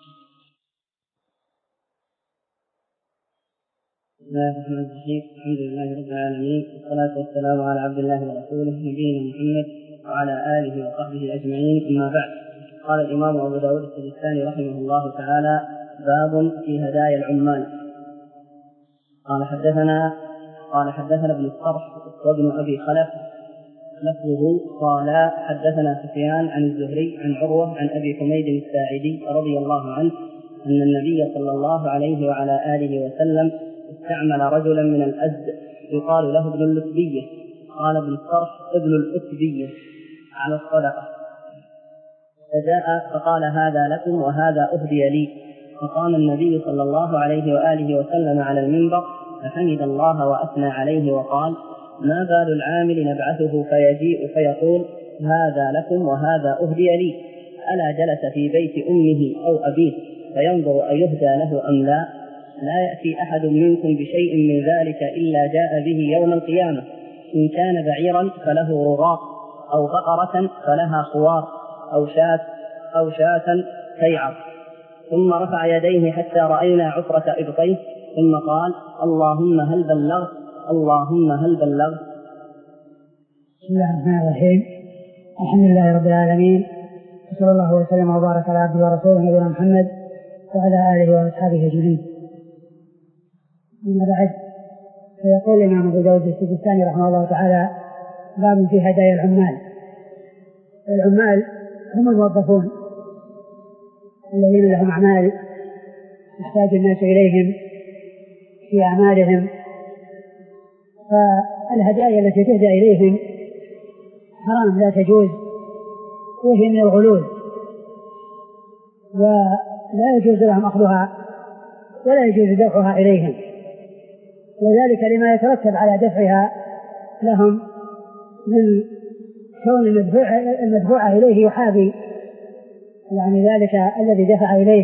Speaker 2: بسم الله الرحمن الرحيم، الحمد لله رب العالمين، والصلاة والسلام على عبد الله ورسوله نبينا محمد وعلى آله وصحبه أجمعين، أما بعد. قال الإمام أبو داود السجستاني رحمه الله تعالى: باب في هدايا العمال. قال حدثنا قال حدثنا ابن الصرح وابن أبي خلف لفظه قال حدثنا سفيان عن الزهري عن عروة عن أبي حميد الساعدي رضي الله عنه أن النبي صلى الله عليه وعلى آله وسلم استعمل رجلا من الأزد يقال له ابن اللتبية. قال ابن الصرح ابن الأتبية على الصدقة، فجاء فقال: هذا لكم وهذا أهدي لي. فقام النبي صلى الله عليه وآله وسلم على المنبر فحمد الله وأثنى عليه وقال: ما بال العامل نبعثه فيجيء فيقول: هذا لكم وهذا أهدي لي؟ ألا جلس في بيت أمه أو أبيه فينظر أيهدى له أم لا؟ لا يأتي أحد منكم بشيء من ذلك إلا جاء به يوم القيامة، إن كان بعيرا فله رغاء، أو بقرة فلها خوار، أو شاة أو شاة تيعر. ثم رفع يديه حتى رأينا عفرة إبطيه، ثم قال: اللهم هل بلغت اللهم هل بلغت.
Speaker 1: بسم الله الرحمن الرحيم، الحمد لله رب العالمين، وصلى الله وسلم وبارك على عبده ورسوله نبينا محمد وعلى آله وأصحابه أجمعين. أما بعد، فيقول الإمام أبو داود السجستاني رحمه الله تعالى: باب في هدايا العمال. العمال هم الموظفون الذين لهم أعمال يحتاج الناس إليهم في أعمالهم، فالهدايا التي تهدى إليهم حرام لا تجوز، وهي من الغلول، ولا يجوز لهم أخذها ولا يجوز دفعها إليهم، وذلك لما يترتب على دفعها لهم من كون المدفوع المدفوع إليه يحابي يعني ذلك الذي دفع إليه،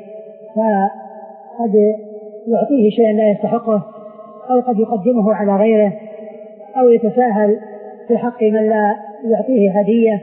Speaker 1: فقد يعطيه شيئا لا يستحقه، أو قد يقدمه على غيره، أو يتساهل في حق من لا يعطيه هدية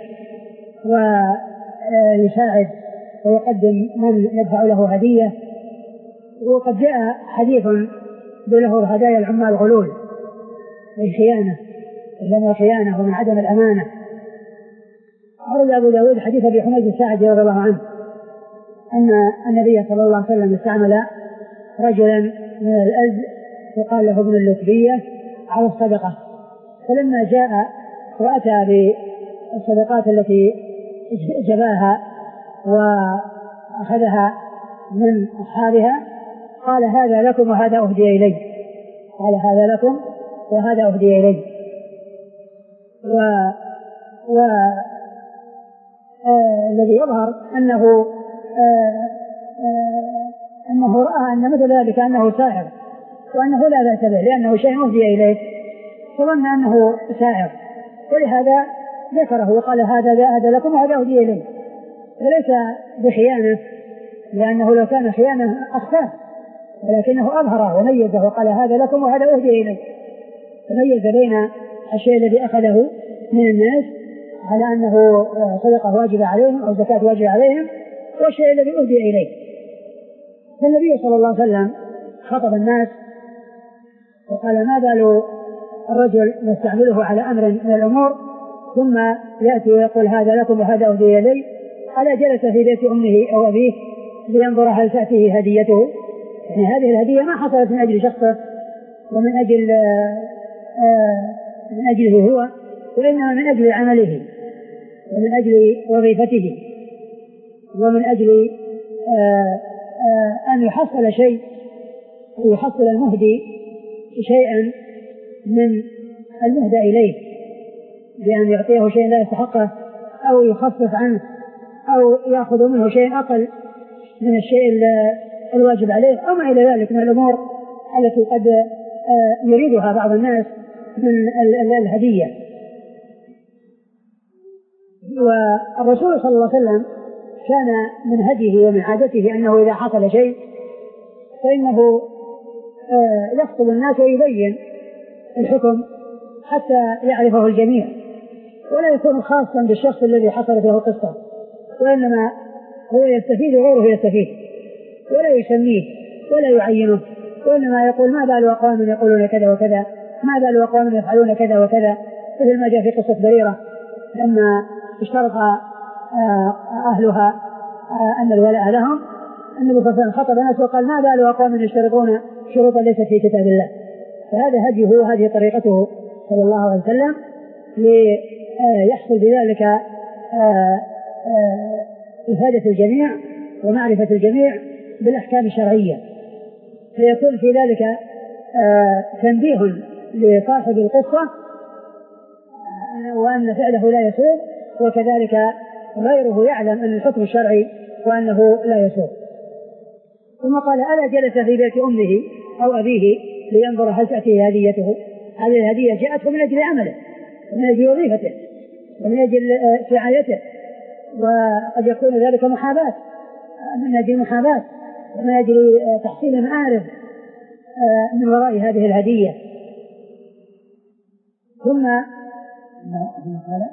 Speaker 1: ويساعد ويقدم من يدفع له هدية. وقد جاء حديث بله هدايا العمال غلول، الخيانة، لأن الخيانة ومن عدم الأمانة. أورد أبو داود حديث أبي حميد الساعدي رضي الله عنه أن النبي صلى الله عليه وسلم استعمل رجلا من الأزد يقال له ابن اللتبية على الصدقة، فلما جاء وأتى بالصدقات التي جباها وأخذها من أصحابها قال هذا لكم وهذا أهدي إلي، قال هذا لكم وهذا أهدي إلي. و, و... آه... الذي يظهر أنه آه... آه... أنه رأى أن مثل ذلك أنه ساحر، وأنه لا بأس به لأنه شيء أهدي إليه، فظن أنه ساحر، ولهذا ذكره وقال هذا هذا لكم وهذا أهدي إليه، وليس بخيانة، لأنه لو كان خيانة أخفاه، ولكنه أظهره وميزه وقال هذا لكم وهذا أهدي إليه، فميز بين الشيء الذي أخذه من الناس على أنه صدقة واجبة عليهم أو زكاة واجبة عليهم، والشيء الذي أهدي إليه. فالنبي صلى الله عليه وسلم خطب الناس وقال ما بال الرجل نستعمله على أمر من الأمور ثم يأتي ويقول هذا لكم وهذا أهدي إليه، ألا جلس في بيت أمه أو أبيه لينظر هل تأتيه هديته؟ يعني هذه الهدية ما حصلت من أجل شخصه ومن أجل آه من أجله هو، وإنما من أجل عمله ومن أجل وظيفته ومن أجل آه آه أن يحصل شيء، ويحصل المهدي شيئا من المهدى إليه بأن يعطيه شيء لا يستحقه أو يخفف عنه أو يأخذ منه شيء أقل من الشيء الواجب عليه أو ما إلى ذلك من الأمور التي قد يريدها بعض الناس من الهدية. والرسول صلى الله عليه وسلم كان من هديه ومن عادته أنه إذا حصل شيء فإنه يخطب الناس ويبين الحكم حتى يعرفه الجميع، ولا يكون خاصا بالشخص الذي حصلت له قصة، وإنما هو يستفيد وغيره يستفيد، ولا يسميه ولا يعينه، وإنما يقول ما بال أقوام يقولون كذا وكذا، ما بال أقوام يفعلون كذا وكذا، مثل ما جاء في قصة بريرة لما اشترط أهلها أن الولاء لهم، النبي صلى الله عليه وسلم خطب الناس وقال ما بال أقوام يشترطون شروطا ليست في كتاب الله. فهذا هديه وهذه طريقته صلى الله عليه وسلم ليحصل بذلك إفادة الجميع ومعرفة الجميع بالأحكام الشرعية، فيكون في ذلك تنبيه لصاحب القصة وأن فعله لا يسوء، وكذلك غيره يعلم أن الحكم الشرعي وأنه لا يسوء. ثم قال ألا جلس في بيت أمه أو أبيه لينظر هل تأتيه هديته؟ هذه الهدية جاءته من أجل عمله ومن أجل وظيفته ومن أجل سعايته، وقد يكون ذلك محاباة من أجل محاباة ومن أجل تحصيل المعارف من وراء هذه الهدية. ثم قال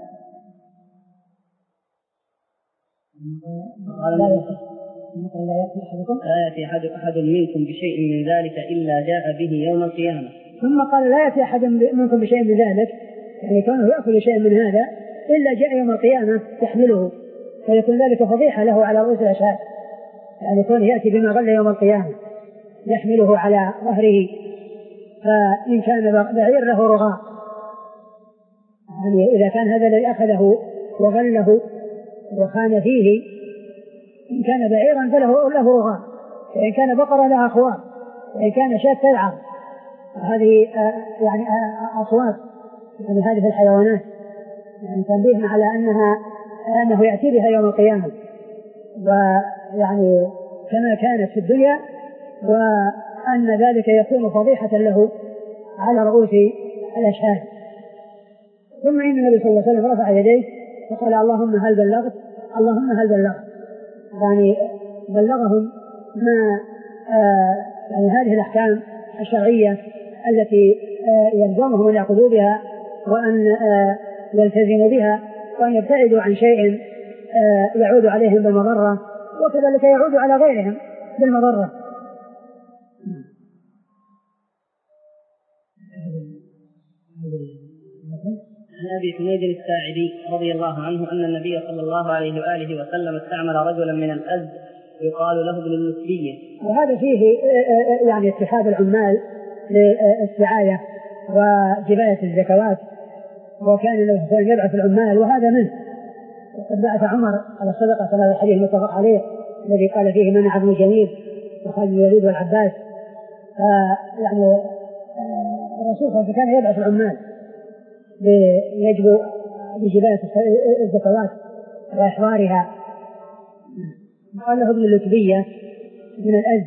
Speaker 2: لا يأتي أحد أحد منكم بشيء من ذلك إلا جاء به يوم القيامة.
Speaker 1: ثم قال لا يأتي أحد منكم بشيء من ذلك، يعني كونه يأخذ شيء من هذا إلا جاء يوم القيامة يحمله، فيكون ذلك فضيحة له على رؤوس الأشهاد، يعني كونه يأتي بما غل يوم القيامة يحمله على ظهره، فإن كان بعير له رغاء، يعني إذا كان هذا الذي أخذه وغله وخان فيه، إن كان بعيرا فله له رغاء، وإن كان بقرة لها خوار، وإن كان شاة تلعب، هذه يعني أصوات يعني هذه الحيوانات، يعني تنبيه على أنها أنه يأتي بها يوم القيامة، ويعني كما كانت في الدنيا، وأن ذلك يكون فضيحة له على رؤوس الأشهاد. ثم إن النبي صلى الله عليه وسلم رفع يديه وقال اللهم هل بلغت اللهم هل بلغت، يعني بلغهم ما آه يعني هذه الأحكام الشرعية التي آه يلزمهم أن يأخذوا بها وأن آه يلتزموا بها وأن يبتعدوا عن شيء آه يعود عليهم بالمضرة وكذلك يعود على غيرهم بالمضرة.
Speaker 2: عن أبي حميد الساعدي رضي الله عنه أن النبي صلى الله عليه وآله وسلم استعمل رجلا من الأزد يقال له ابن اللتبية.
Speaker 1: وهذا فيه يعني اتخاذ العمال للسعاية وجباية الزكوات، وكان النبي صلى الله عليه وسلم يبعث العمال وهذا منه، وقد بعث عمر على الصدقة كما الحديث المتفق عليه الذي قال فيه منع ابن جميل وخالد بن الوليد والعباس. يعني الرسول صلى الله عليه وسلم كان يبعث العمال ليجبوا بجباية الزكوات وإحضارها. قال له ابن اللتبية من الأز،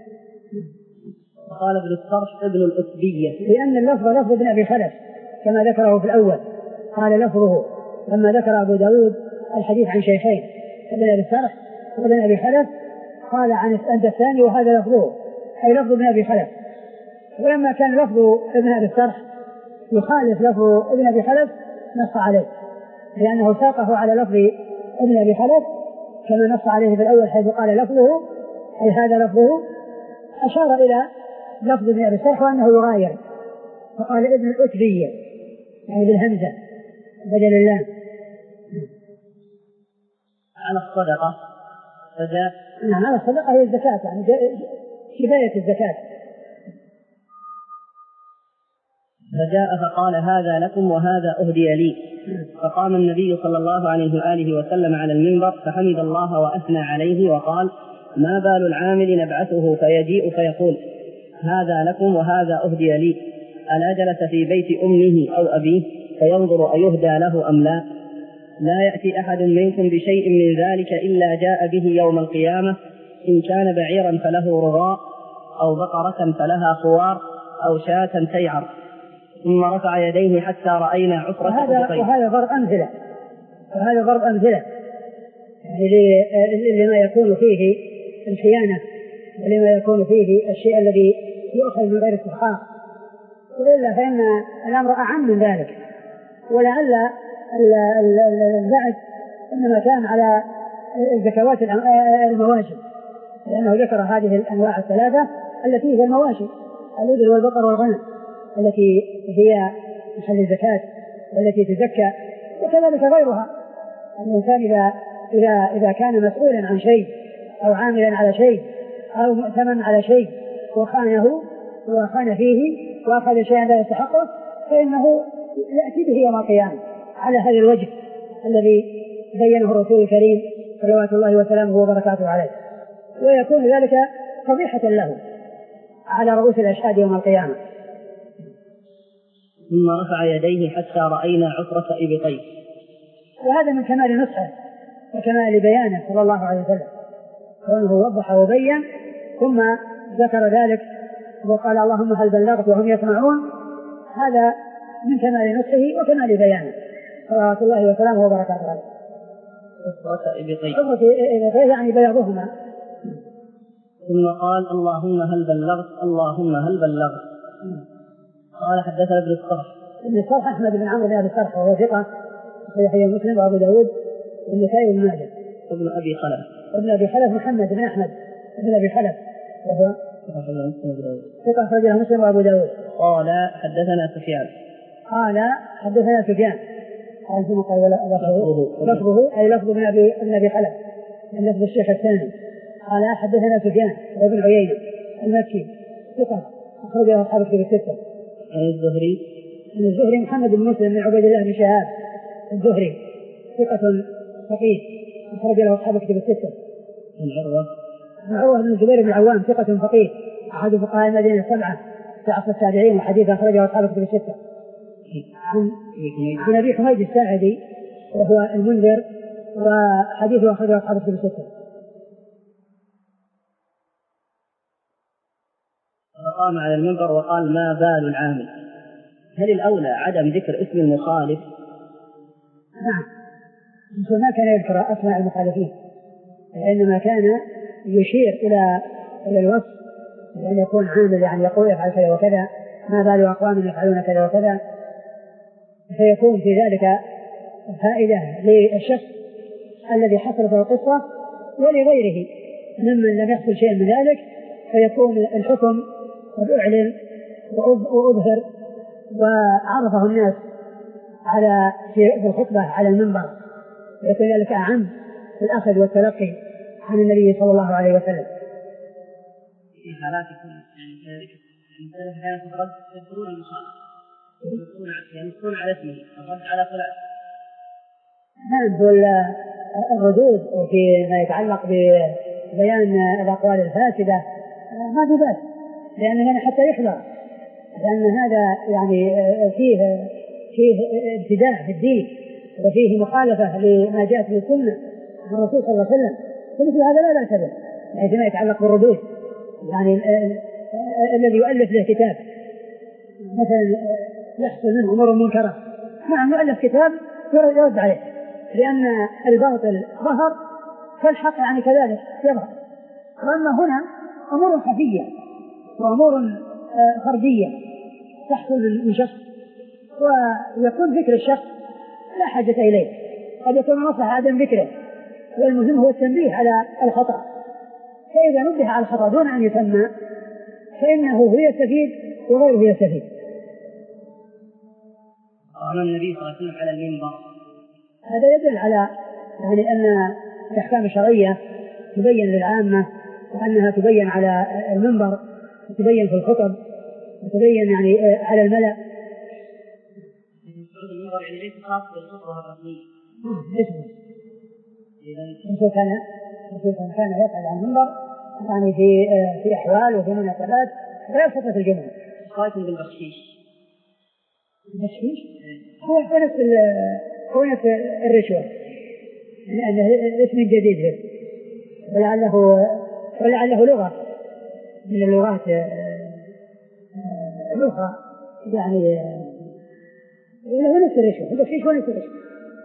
Speaker 2: قال ابن الصرح ابن الأتبية
Speaker 1: لأن اللفظ لفظ ابن أبي خلف كما ذكره في الأول. قال لفظه لما ذكر أبو داود الحديث عن شيخين ابن أبي الصرح وابن أبي خلف قال عن السند الثاني وهذا لفظه أي لفظ ابن أبي خلف. ولما كان لفظ ابن أبي الصرح يخالف لفظ ابن أبي خلف نص عليه، لأنه ساقه على لفظ ابن أبي خلف كما نص عليه في الأول حيث قال لفظه أي هذا لفظه، أشار إلى لفظ ابن أبي الصرح وأنه يغاير فقال ابن الأتبية يعني بالهمزة بدل اللام.
Speaker 2: على الصدقة فجاء
Speaker 1: نعم على الصدقة هي الزكاة يعني كفاية الزكاة.
Speaker 2: فجاء فقال هذا لكم وهذا أهدي لي. فقام النبي صلى الله عليه وآله وسلم على المنبر فحمد الله وأثنى عليه وقال ما بال العامل نبعثه فيجيء فيقول هذا لكم وهذا أهدي لي، ألا جلس في بيت أمه أو أبيه فينظر أيهدى له أم لا؟ لا يأتي أحد منكم بشيء من ذلك إلا جاء به يوم القيامة، إن كان بعيرا فله رغاء أو بقرة فلها خوار أو شاة تيعر. ثم رفع يديه حتى رأينا عفرة
Speaker 1: وهذا, وهذا ضرب أمثلة وهذا ضرب أمثلة لما يكون فيه الخيانة ولما يكون فيه الشيء الذي يؤخذ من غير استحقاق، وإلا فإن الأمر أعم من ذلك. ولعل البعث إنما كان على الزكوات المواشي، لأنه ذكر هذه الأنواع الثلاثة التي هي المواشي الإبل والبقر والغنم التي هي محل الزكاة والتي تزكى، وكذلك غيرها. الإنسان إذا, إذا, إذا كان مسؤولا عن شيء أو عاملا على شيء أو مؤتمن على شيء وخانه وخان فيه وأخذ شيئا لا يستحقه فإنه يأتي به يوم القيامة على هذا الوجه الذي بينه الرسول الكريم صلوات الله وسلامه وبركاته عليه، ويكون ذلك فضيحة له على رؤوس الأشهاد يوم القيامة.
Speaker 2: ثم رفع يديه حتى رأينا عفرة إبطيه.
Speaker 1: وهذا من كمال نصحه وكمال بيانه صلى الله عليه وسلم، وأنه وضح وبين ثم ذكر ذلك وقال اللهم هل بلغت وهم يسمعون. هذا من كمال نصحه وكمال بيانه صلوات الله وسلامه وبركاته عليه.
Speaker 2: عفرة إبطيه
Speaker 1: عفرة إبطيه يعني بياضهما.
Speaker 2: ثم قال اللهم هل بلغت اللهم هل بلغت. قال حدثنا ابن الصرح
Speaker 1: ابن الصرح أحمد بن عمرو بن أبي الصرح وهو ثقة صحيح مسلم وأبو داود والنسائي وابن ماجه.
Speaker 2: ابن أبي خلف
Speaker 1: ابن أبي خلف محمد بن أحمد ابن أبي خلف وهو ثقة رجل مسلم وأبو داود.
Speaker 2: قال حدثنا سفيان
Speaker 1: قال حدثنا سفيان قال ثم قال لفظه لفظه أي لفظ ابن أبي ابن أبي خلف من لفظ الشيخ الثاني. قال حدثنا سفيان وابن عيينة المكي ثقة أخرج له أصحاب الكتب الستة.
Speaker 2: عن الزهري
Speaker 1: عن الزهري محمد بن مسلم بن عبيد الله بن شهاب الزهري ثقة فقيه أخرج له أصحاب الكتب الستة.
Speaker 2: عن عروة
Speaker 1: عن عروة بن الزبير بن العوام ثقة فقيه أحد فقهاء المدينة السبعة في عصر التابعين وحديث أخرجه أصحاب الكتب الستة. عن أبي حميد الساعدي وهو المنذر وحديثه أخرجه أصحاب الكتب الستة.
Speaker 2: فقام على المنبر وقال ما بال العامل. هل الأولى عدم ذكر اسم المخالف
Speaker 1: نعم. ما كان يذكر أسماء المخالفين، وإنما كان يشير إلى إلى الوصف بأن يكون عامل، يعني يقول يفعل كذا وكذا، ما بال أقوام يفعلون كذا وكذا، فيكون في ذلك فائدة للشخص الذي حصل له القصة ولغيره ممن لم يحصل شيء من ذلك، فيكون الحكم قد أعلن وأظهر وعرفه الناس على في الخطبة على المنبر، ويكون ذلك أعم في الأخذ والتلقي عن النبي صلى الله عليه وسلم.
Speaker 2: في حالات يكون يعني المسألة كانت الرد يذكرون المخالف ينصون على اسمه الرد على فلان.
Speaker 1: نعم، هو الردود فيما يتعلق ببيان الأقوال الفاسدة ما في بأس، لأن هنا حتى يحذر، لأن هذا يعني فيه فيه ابتداع في الدين وفيه مخالفة لما جاءت في السنة من الرسول صلى الله عليه وسلم، فمثل هذا لا بأس به. يعني فيما يتعلق بالردود، يعني الذي يؤلف له كتاب مثلا يحصل منه أمور منكرة، نعم يؤلف كتاب يرد عليه، لأن الباطل ظهر فالحق يعني كذلك يظهر. وأما هنا أمور خفية وأمور فردية تحصل من شخص، ويكون ذكر الشخص لا حاجة إليه، قد يكون مصلحة عدم ذكره، والمهم هو التنبيه على الخطأ، فإذا نبه على الخطأ دون أن يسمى فإنه هو يستفيد وغيره يستفيد.
Speaker 2: قال النبي صلى الله عليه وسلم على المنبر،
Speaker 1: هذا يدل على يعني أن الأحكام الشرعية تبين للعامة، وأنها تبين على المنبر، وتبين في الخطب، وتبين يعني على الملأ.
Speaker 2: المنبر يعني ليس خاص بالخطبة الرسمية.
Speaker 1: إذا كان كان يفعل على المنبر يعني في في أحوال وفي مناسبات غير خطبة الجمعة.
Speaker 2: خايفين بالبخشيش.
Speaker 1: البخشيش هو نفس هو نفس الرشوة، لأنه اسم جديد ولعله ولعله لغة من اللغات الأخرى، يعني له نفس الرشوة، البخشيش هو نفس الرشوة.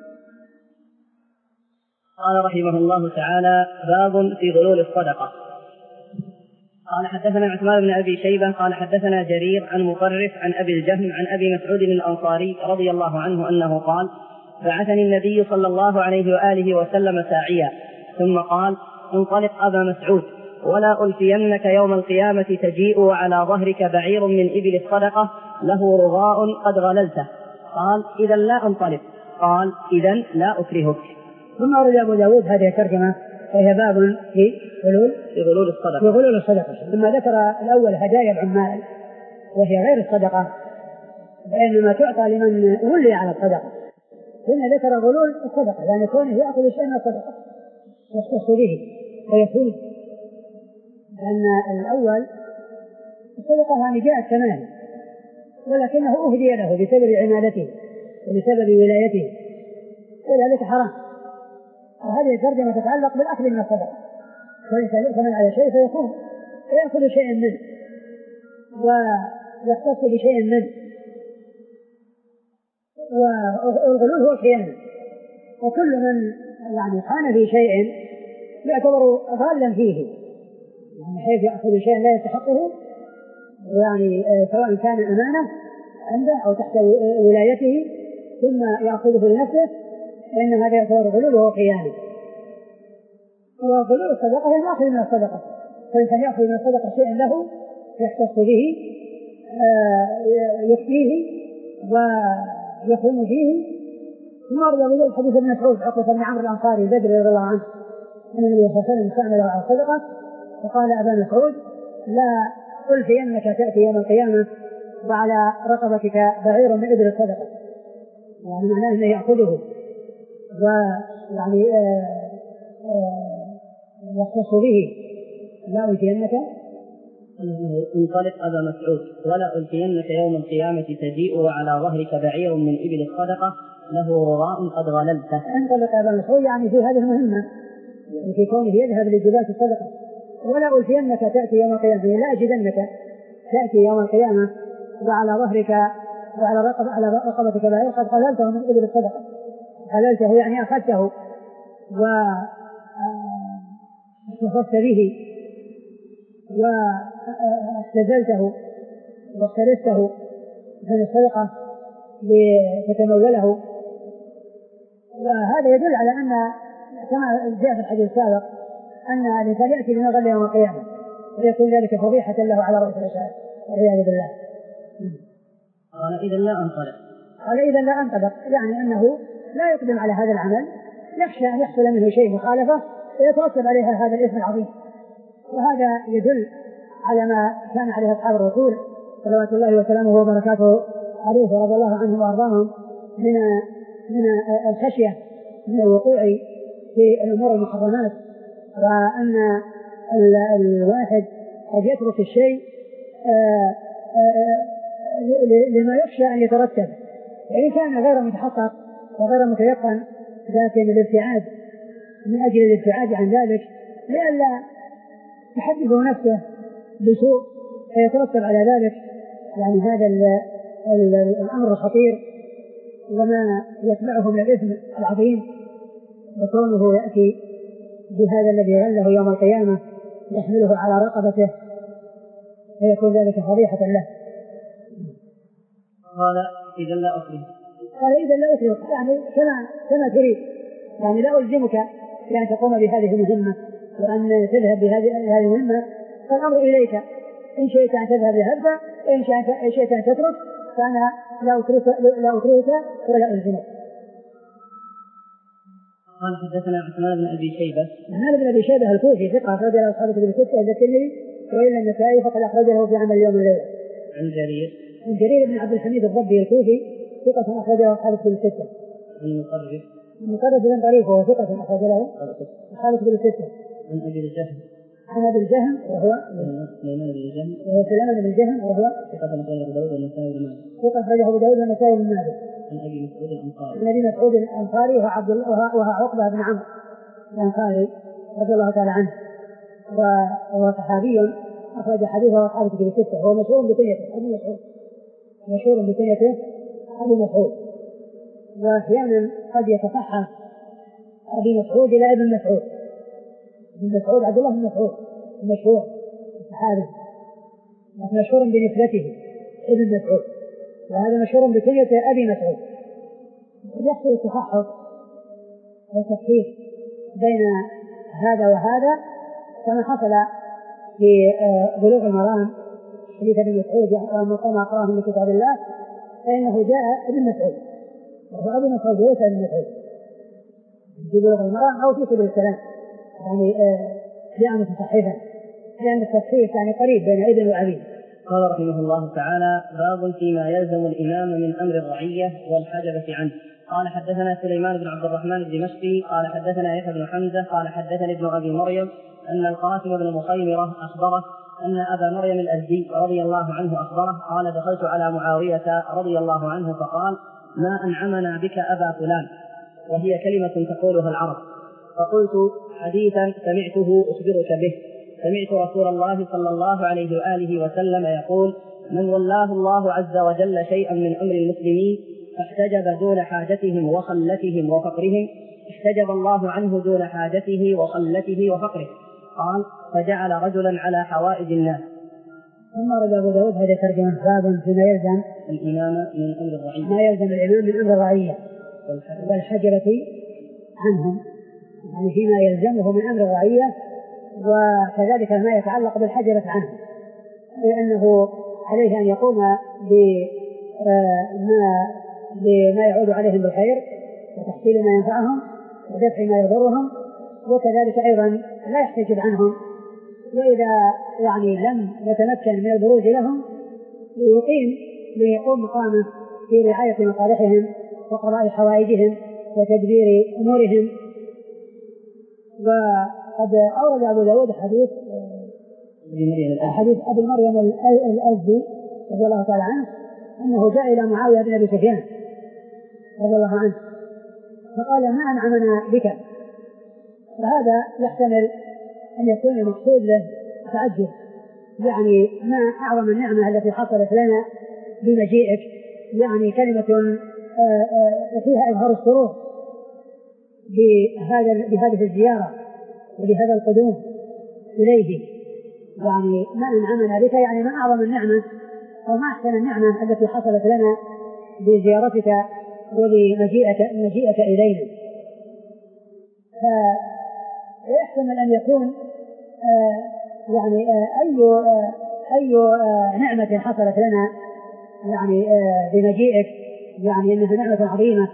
Speaker 2: قال رحمه الله تعالى: باب في غلول الصدقة. قال حدثنا عثمان بن أبي شيبة قال حدثنا جرير عن مطرف عن أبي الجهم عن أبي مسعود الأنصاري رضي الله عنه أنه قال: بعثني النبي صلى الله عليه وآله وسلم ساعيا، ثم قال: انطلق أبا مسعود ولا ألفينك يوم القيامة تجيء وعلى ظهرك بعير من إبل الصدقة له رغاء قد غللته. قال: إذا لا أنطلق. قال: إذا لا أكرهك.
Speaker 1: ثم أورد أبو داود هذه الترجمة، وهي باب في غلول
Speaker 2: في غلول الصدقة
Speaker 1: في غلول الصدقة. ثم ذكر الأول هدايا العمال وهي غير الصدقة، وإنما تعطى لمن ولي على الصدقة. هنا ذكر غلول الصدقة لأن كونه يأخذ شيء من الصدقة يختص به ويفوز، لأن الأول الصدقة يعني جاءت كمال، ولكنه أهدي له بسبب عمالته وبسبب ولايته، وذلك حرام. وهذه الترجمة تتعلق بالأخذ من الصدقة، وليس يؤتمن على شيء فيكون ويأخذ شيئا منه ويختص بشيء منه. والغلول هو خيانة، وكل من يعني خان في شيء يعتبر غالا فيه، يعني حيث يأخذ شيئا لا يستحقه، يعني سواء كان أمانة عنده أو تحت ولايته ثم يأخذه لنفسه، فإن هذا يعتبر غلول وهو خيانة. وغلول الصدقة هي مأخذ من الصدقة، فإن كان يأخذ من الصدقة شيئا له يختص به يكفيه ويكون فيه. ثم أرد أبو حديث ابن مسعود عقبة بن عمرو الأنصاري البدري رضي الله عنه أن النبي صلى الله عليه وسلم استعمله على الصدقة، وقال أبا مسعود: لا ألفينك تأتي يوم القيامة وعلى رقبتك بعير من إبل الصدقة، يعني معناه أنه يأخذه ويعني آآ آآ يختص به. لا ألفينك
Speaker 2: انطلق أبا مسعود ولا ألفينك يوم القيامة تجيء وعلى ظهرك بعير من إبل الصدقة له رغاء قد غللته.
Speaker 1: انطلق أبا مسعود يعني في هذه المهمة، يعني في كونه يذهب لجبات الصدقة. ولا ألفينك تأتي يوم القيامة، لا أجدنك تأتي يوم القيامة وعلى ظهرك وعلى رقب على رقبتك بعير قد غللته من إبل الصدقة، حللته يعني أخذته واستخفت به واختزلته واختلسته من السرقة لتتموله. وهذا يدل على أن كما جاء في الحديث السابق أن الإنسان يأتي بما غل يوم القيامة ويكون ذلك فضيحة له على رؤوس الأشهاد والعياذ بالله.
Speaker 2: قال إذا لا أنطلق
Speaker 1: قال إذا لا أنطلق يعني أنه لا يقدم على هذا العمل، يخشى أن يحصل منه شيء مخالفة ويترتب عليها هذا الإثم العظيم. وهذا يدل على ما كان عليه أصحاب الرسول صلوات الله وسلامه وبركاته عليه رضي الله عنهم وأرضاهم من من الخشية من الوقوع في الأمور المحرمات، وأن الواحد قد يترك الشيء لما يخشى أن يترتب، وإن كان غير متحقق وغير متيقن، لكن الابتعاد من أجل الابتعاد عن ذلك لئلا يحدث نفسه بسوء فيترتب على ذلك يعني هذا الأمر الخطير وما يتبعه من الإثم العظيم، وكونه يأتي بهذا الذي غله يوم القيامة يحمله على رقبته فيكون ذلك فضيحة له.
Speaker 2: قال إذا لا أكره
Speaker 1: قال إذا لا أكره يعني كما كما تريد، يعني لا ألزمك بأن تقوم بهذه المهمة وأن تذهب بهذه المهمة، فالأمر إليك، إن شئت أن تذهب ذهبت، إن شئت أن تترك فأنا لا أكرهك لا أكرهك ولا ألزمك.
Speaker 2: قال حدثنا عثمان بن أبي شيبة.
Speaker 1: عثمان بن أبي شيبة الكوفي ثقة أخرج له أصحاب الكتب الستة إلا الترمذي وإلا النسائي فقد أخرجه في عمل اليوم والليلة.
Speaker 2: عن جرير
Speaker 1: عن جرير بن عبد الحميد الضبي الكوفي ثقة أخرجه أصحاب الكتب الستة.
Speaker 2: عن مقرب
Speaker 1: مقرب بن طريف وهو ثقة أخرج له أصحاب الكتب الستة.
Speaker 2: عن أبي الجهم
Speaker 1: عن أبي الجهم وهو
Speaker 2: سليمان بن الجهم
Speaker 1: وهو سليمان بن الجهم وهو
Speaker 2: ثقة أخرجه أبو داود والنسائي بن ماجه.
Speaker 1: ثقة أخرجه أبو داود والنسائي بن ماجه.
Speaker 2: عن أبي مسعود الأنصاري.
Speaker 1: عن أبي مسعود الأنصاري وهو عبد الله وهو عقبة بن عمرو الأنصاري رضي الله تعالى عنه، وهو صحابي أخرج حديثه أصحاب الكتب الستة. هو مشهور بكنيته أبو مسعود، مشهور بكنيته أبو مسعود، وأحيانا قد يتصحح أبي مسعود إلى ابن مسعود. ابن مسعود عبد الله بن مسعود مشهور صحابي مشهور بنسبته ابن مسعود، وهذا مشهور بكنيته أبي مسعود. يحصل التصحح والتصحيح بين هذا وهذا كما حصل في بلوغ المرام حديث ابن مسعود من قام أقراه من كتاب الله فإنه جاء ابن مسعود وهو ابن مسعود وليس ابن مسعود في بلوغ المرام أو في سبل السلام، يعني جاء متصحفا لأن التصحيح يعني قريب بين ابن وأبي.
Speaker 2: قال رحمه الله تعالى: باب فيما يلزم الإمام من أمر الرعية والحجبة عنه. قال حدثنا سليمان بن عبد الرحمن الدمشقي قال حدثنا يحيى بن حمزة قال حدثني ابن أبي مريم أن القاسم بن مخيمرة أخبره أن أبا مريم الأزدي رضي الله عنه أخبره قال: دخلت على معاوية رضي الله عنه فقال: ما أنعمنا بك أبا فلان، وهي كلمة تقولها العرب. فقلت: حديثا سمعته أخبرك به، سمعت رسول الله صلى الله عليه وآله وسلم يقول: من ولاه الله عز وجل شيئا من أمر المسلمين فاحتجب دون حاجتهم وخلتهم وفقرهم احتجب الله عنه دون حاجته وخلته وفقره. قال: فجعل رجلا على حوائج الناس.
Speaker 1: ثم رد أبو داود هذا ترجمة باب فيما يلزم
Speaker 2: الإمام من أمر الرعية،
Speaker 1: ما يلزم الإمام من أمر الرعية والحجبة عنهم، يعني فيما يلزمه من أمر الرعية وكذلك ما يتعلق بالحجبة عنه، لأنه عليه أن يقوم بما بما يعود عليهم بالخير وتحصيل ما ينفعهم ودفع ما يضرهم، وكذلك أيضا لا يحتجب عنهم، وإذا يعني لم يتمكن من البروز لهم يقيم ليقوم مقامه في رعاية مصالحهم وقضاء حوائجهم وتدبير أمورهم. وقد أورد أبو داود حديث حديث أبي مريم الأزدي رضي الله تعالى عنه أنه جاء إلى معاوية بن أبي سفيان رضي الله عنه فقال: ما أنعمنا بك. وهذا يحتمل أن يكون المقصود له تعجب، يعني ما أعظم النعمة التي حصلت لنا بمجيئك، يعني كلمة فيها إظهار السرور بهذا بهذه الزيارة وبهذا القدوم إليه، يعني ما أنعمنا بك، يعني ما أعظم النعمة وما أحسن النعمة التي حصلت لنا بزيارتك وبمجيئك مجيئك إلينا. فيحتمل أن يكون آه يعني آه أي آه أي آه نعمة حصلت لنا يعني آه بمجيئك، يعني أنها نعمة عظيمة.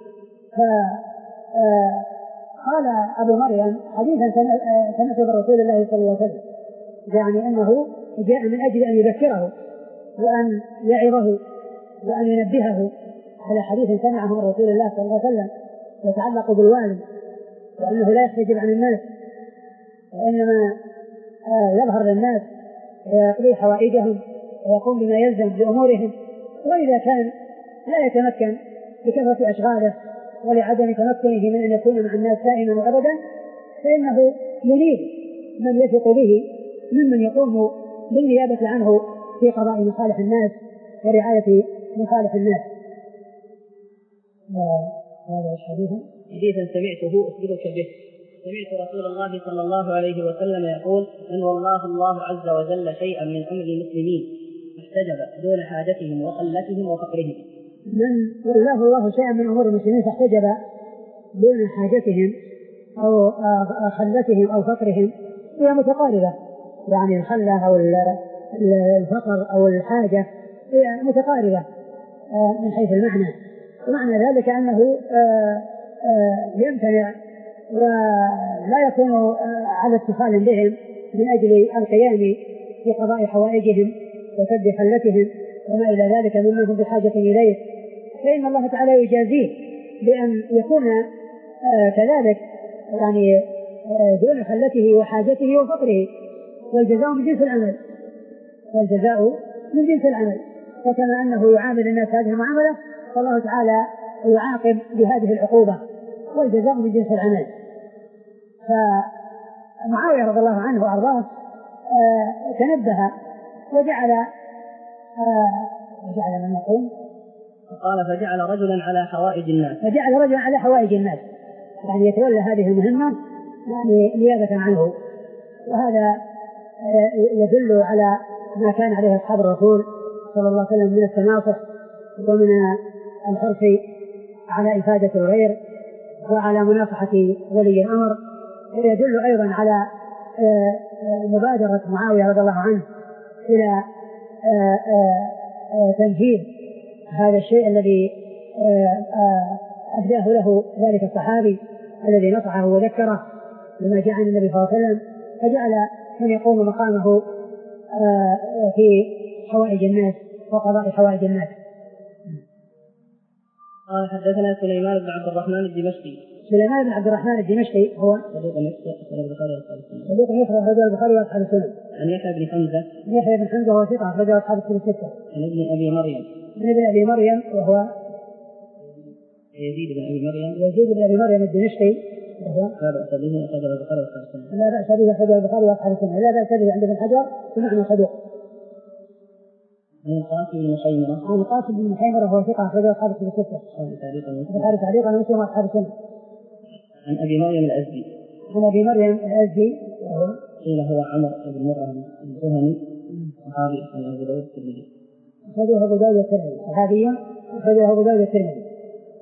Speaker 1: فقال أبو مريم حديثا سمعت برسول الله صلى الله عليه وسلم، يعني أنه جاء من أجل أن يذكره وأن يعظه وأن ينبهه على حديث سمعه من رسول الله صلى الله عليه وسلم يتعلق بالوالد، وأنه لا يحتجب عن الناس وإنما يظهر للناس ويقضي حوائجهم ويقوم بما يلزم بأمورهم. وإذا كان لا يتمكن بكثرة أشغاله ولعدم تمكنه من أن يكون مع الناس دائما وأبدا، فإنه ينيب من يثق به ممن يقوم بالنيابة عنه في قضاء مصالح الناس ورعاية مصالح الناس. هذا حديثا
Speaker 2: حديثا سمعته أخبرك به. سمعت رسول الله صلى الله عليه وسلم يقول: من والله الله عز وجل شيئا من أمر المسلمين فاحتجب دون حاجتهم وقلتهم وفقرهم.
Speaker 1: من والله الله شيئا من أمور المسلمين فاحتجب دون حاجتهم أو خلتهم أو فقرهم هي متقاربة، يعني الخلة أو الفقر أو الحاجة هي متقاربة من حيث المعنى. ومعنى ذلك أنه يمتنع ولا يكون على اتصال بهم من أجل القيام في قضاء حوائجهم وسد خلتهم وما إلى ذلك مما هم بحاجة إليه، فإن الله تعالى يجازيه بأن يكون كذلك يعني دون خلته وحاجته وفقره، والجزاء من جنس العمل والجزاء من جنس العمل. فكما أنه يعامل الناس هذه المعاملة فالله تعالى يعاقب بهذه العقوبة، والجزاء من جنس العمل. فمعاوية رضي الله عنه وأرضاه تنبه وجعل وجعل من يقول
Speaker 2: قال فجعل رجلا على حوائج الناس
Speaker 1: فجعل رجلا على حوائج الناس يعني يتولى هذه المهمة يعني نيابة عنه. وهذا يدل على ما كان عليه أصحاب الرسول صلى الله عليه وسلم من التناصح ومن الحرص على إفادة الغير وعلى مناصحة ولي الأمر. ويدل أيضا على مبادرة معاوية رضي الله عنه إلى تنفيذ هذا الشيء الذي أهداه له ذلك الصحابي الذي نصحه وذكره لما جاء عن النبي صلى الله عليه وسلم، فجعل من يقوم مقامه في حوائج الناس وقضاء حوائج الناس.
Speaker 2: قال حدثنا سليمان بن عبد الرحمن الدمشقي.
Speaker 1: سليمان بن عبد الرحمن الدمشقي هو
Speaker 2: صدوق يخرج البخاري واصحاب السنن.
Speaker 1: صدوق يخرج البخاري واصحاب السنن.
Speaker 2: عن يحيى بن حمزه.
Speaker 1: يحيى بن حمزه هو ثقة أخرجه أصحاب السنن الستة.
Speaker 2: عن ابن ابي مريم.
Speaker 1: عن ابن ابي مريم وهو
Speaker 2: يزيد بن ابي مريم.
Speaker 1: يزيد بن ابي مريم الدمشقي وهو
Speaker 2: لا بأس به أخرجه البخاري واصحاب السنن.
Speaker 1: لا بأس به أخرجه البخاري واصحاب السنن، لا بأس به عند ابن حجر بمعنى صدوق.
Speaker 2: عن القاسم بن محيمرة.
Speaker 1: عن القاسم بن محيمرة وهو ثقة أخرجه أصحاب السنن الستة. البخاري تعليقا ومسلم وأصحاب السنن.
Speaker 2: عن أبي مريم الأزدي.
Speaker 1: عن أبي مريم الأزدي وهو
Speaker 2: قيل هو عمر بن مرة الجهني صحابي عن أبو داود الترمذي.
Speaker 1: أخرجه أبو داود الترمذي صحابي أخرجه أبو داود الترمذي.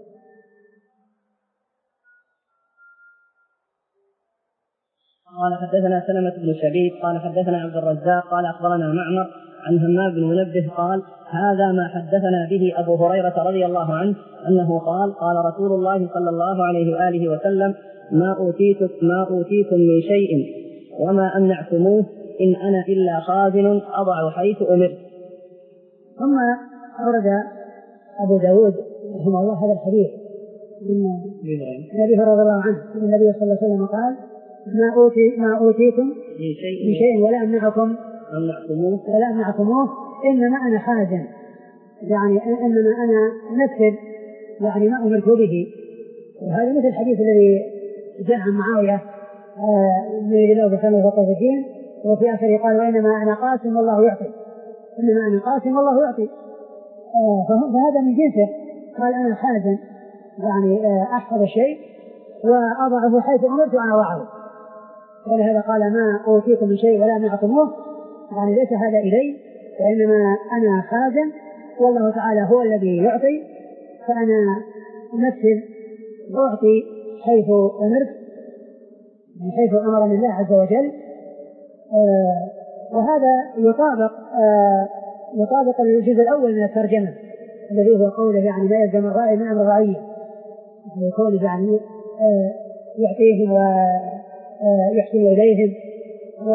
Speaker 2: قال حدثنا سلمة بن شبيب قال حدثنا عبد الرزاق قال أخبرنا معمر عن همام بن منبه قال: هذا ما حدثنا به أبو هريرة رضي الله عنه أنه قال: قال رسول الله صلى الله عليه وآله وسلم: ما أوتيتم ما أوتيتم من شيء وما أمنعتموه إن أنا إلا خازن أضع حيث أمرت.
Speaker 1: ثم أورد أبو داود رحمه الله هذا الحديث من أبي هريرة رضي الله عنه أن النبي صلى الله عليه وسلم قال: ما أوتي ما أوتيتم
Speaker 2: من شيء,
Speaker 1: من شيء ولا أمنعكم
Speaker 2: أمنعتموه
Speaker 1: ولا أمنعتموه إنما أنا خازن، يعني إنما أنا أنفذ يعني ما أمرت به. وهذا مثل الحديث الذي جاء عن معاوية من الله بسنة وطفجين وفي آخره قال: وإنما أنا قاسم والله يعطي إنما أنا قاسم والله يعطي. فهذا من جنسه. قال: أنا خازن يعني أحفظ الشيء وأضعه حيث أمرت أن أضعه. ولهذا قال ما أوتيكم من شيء ولا ما أعطموه، يعني ليس هذا إلي وإنما أنا خازن والله تعالى هو الذي يعطي، فأنا أمثل وأعطي حيث أمرت من حيث أمرني الله عز وجل. آه وهذا يطابق آه يطابق الجزء الأول من الترجمة الذي هو قوله يعني ما يلزم الرأي من أمر الرعية، يكون يعني آه يعطيهم ويحسن إليهم. و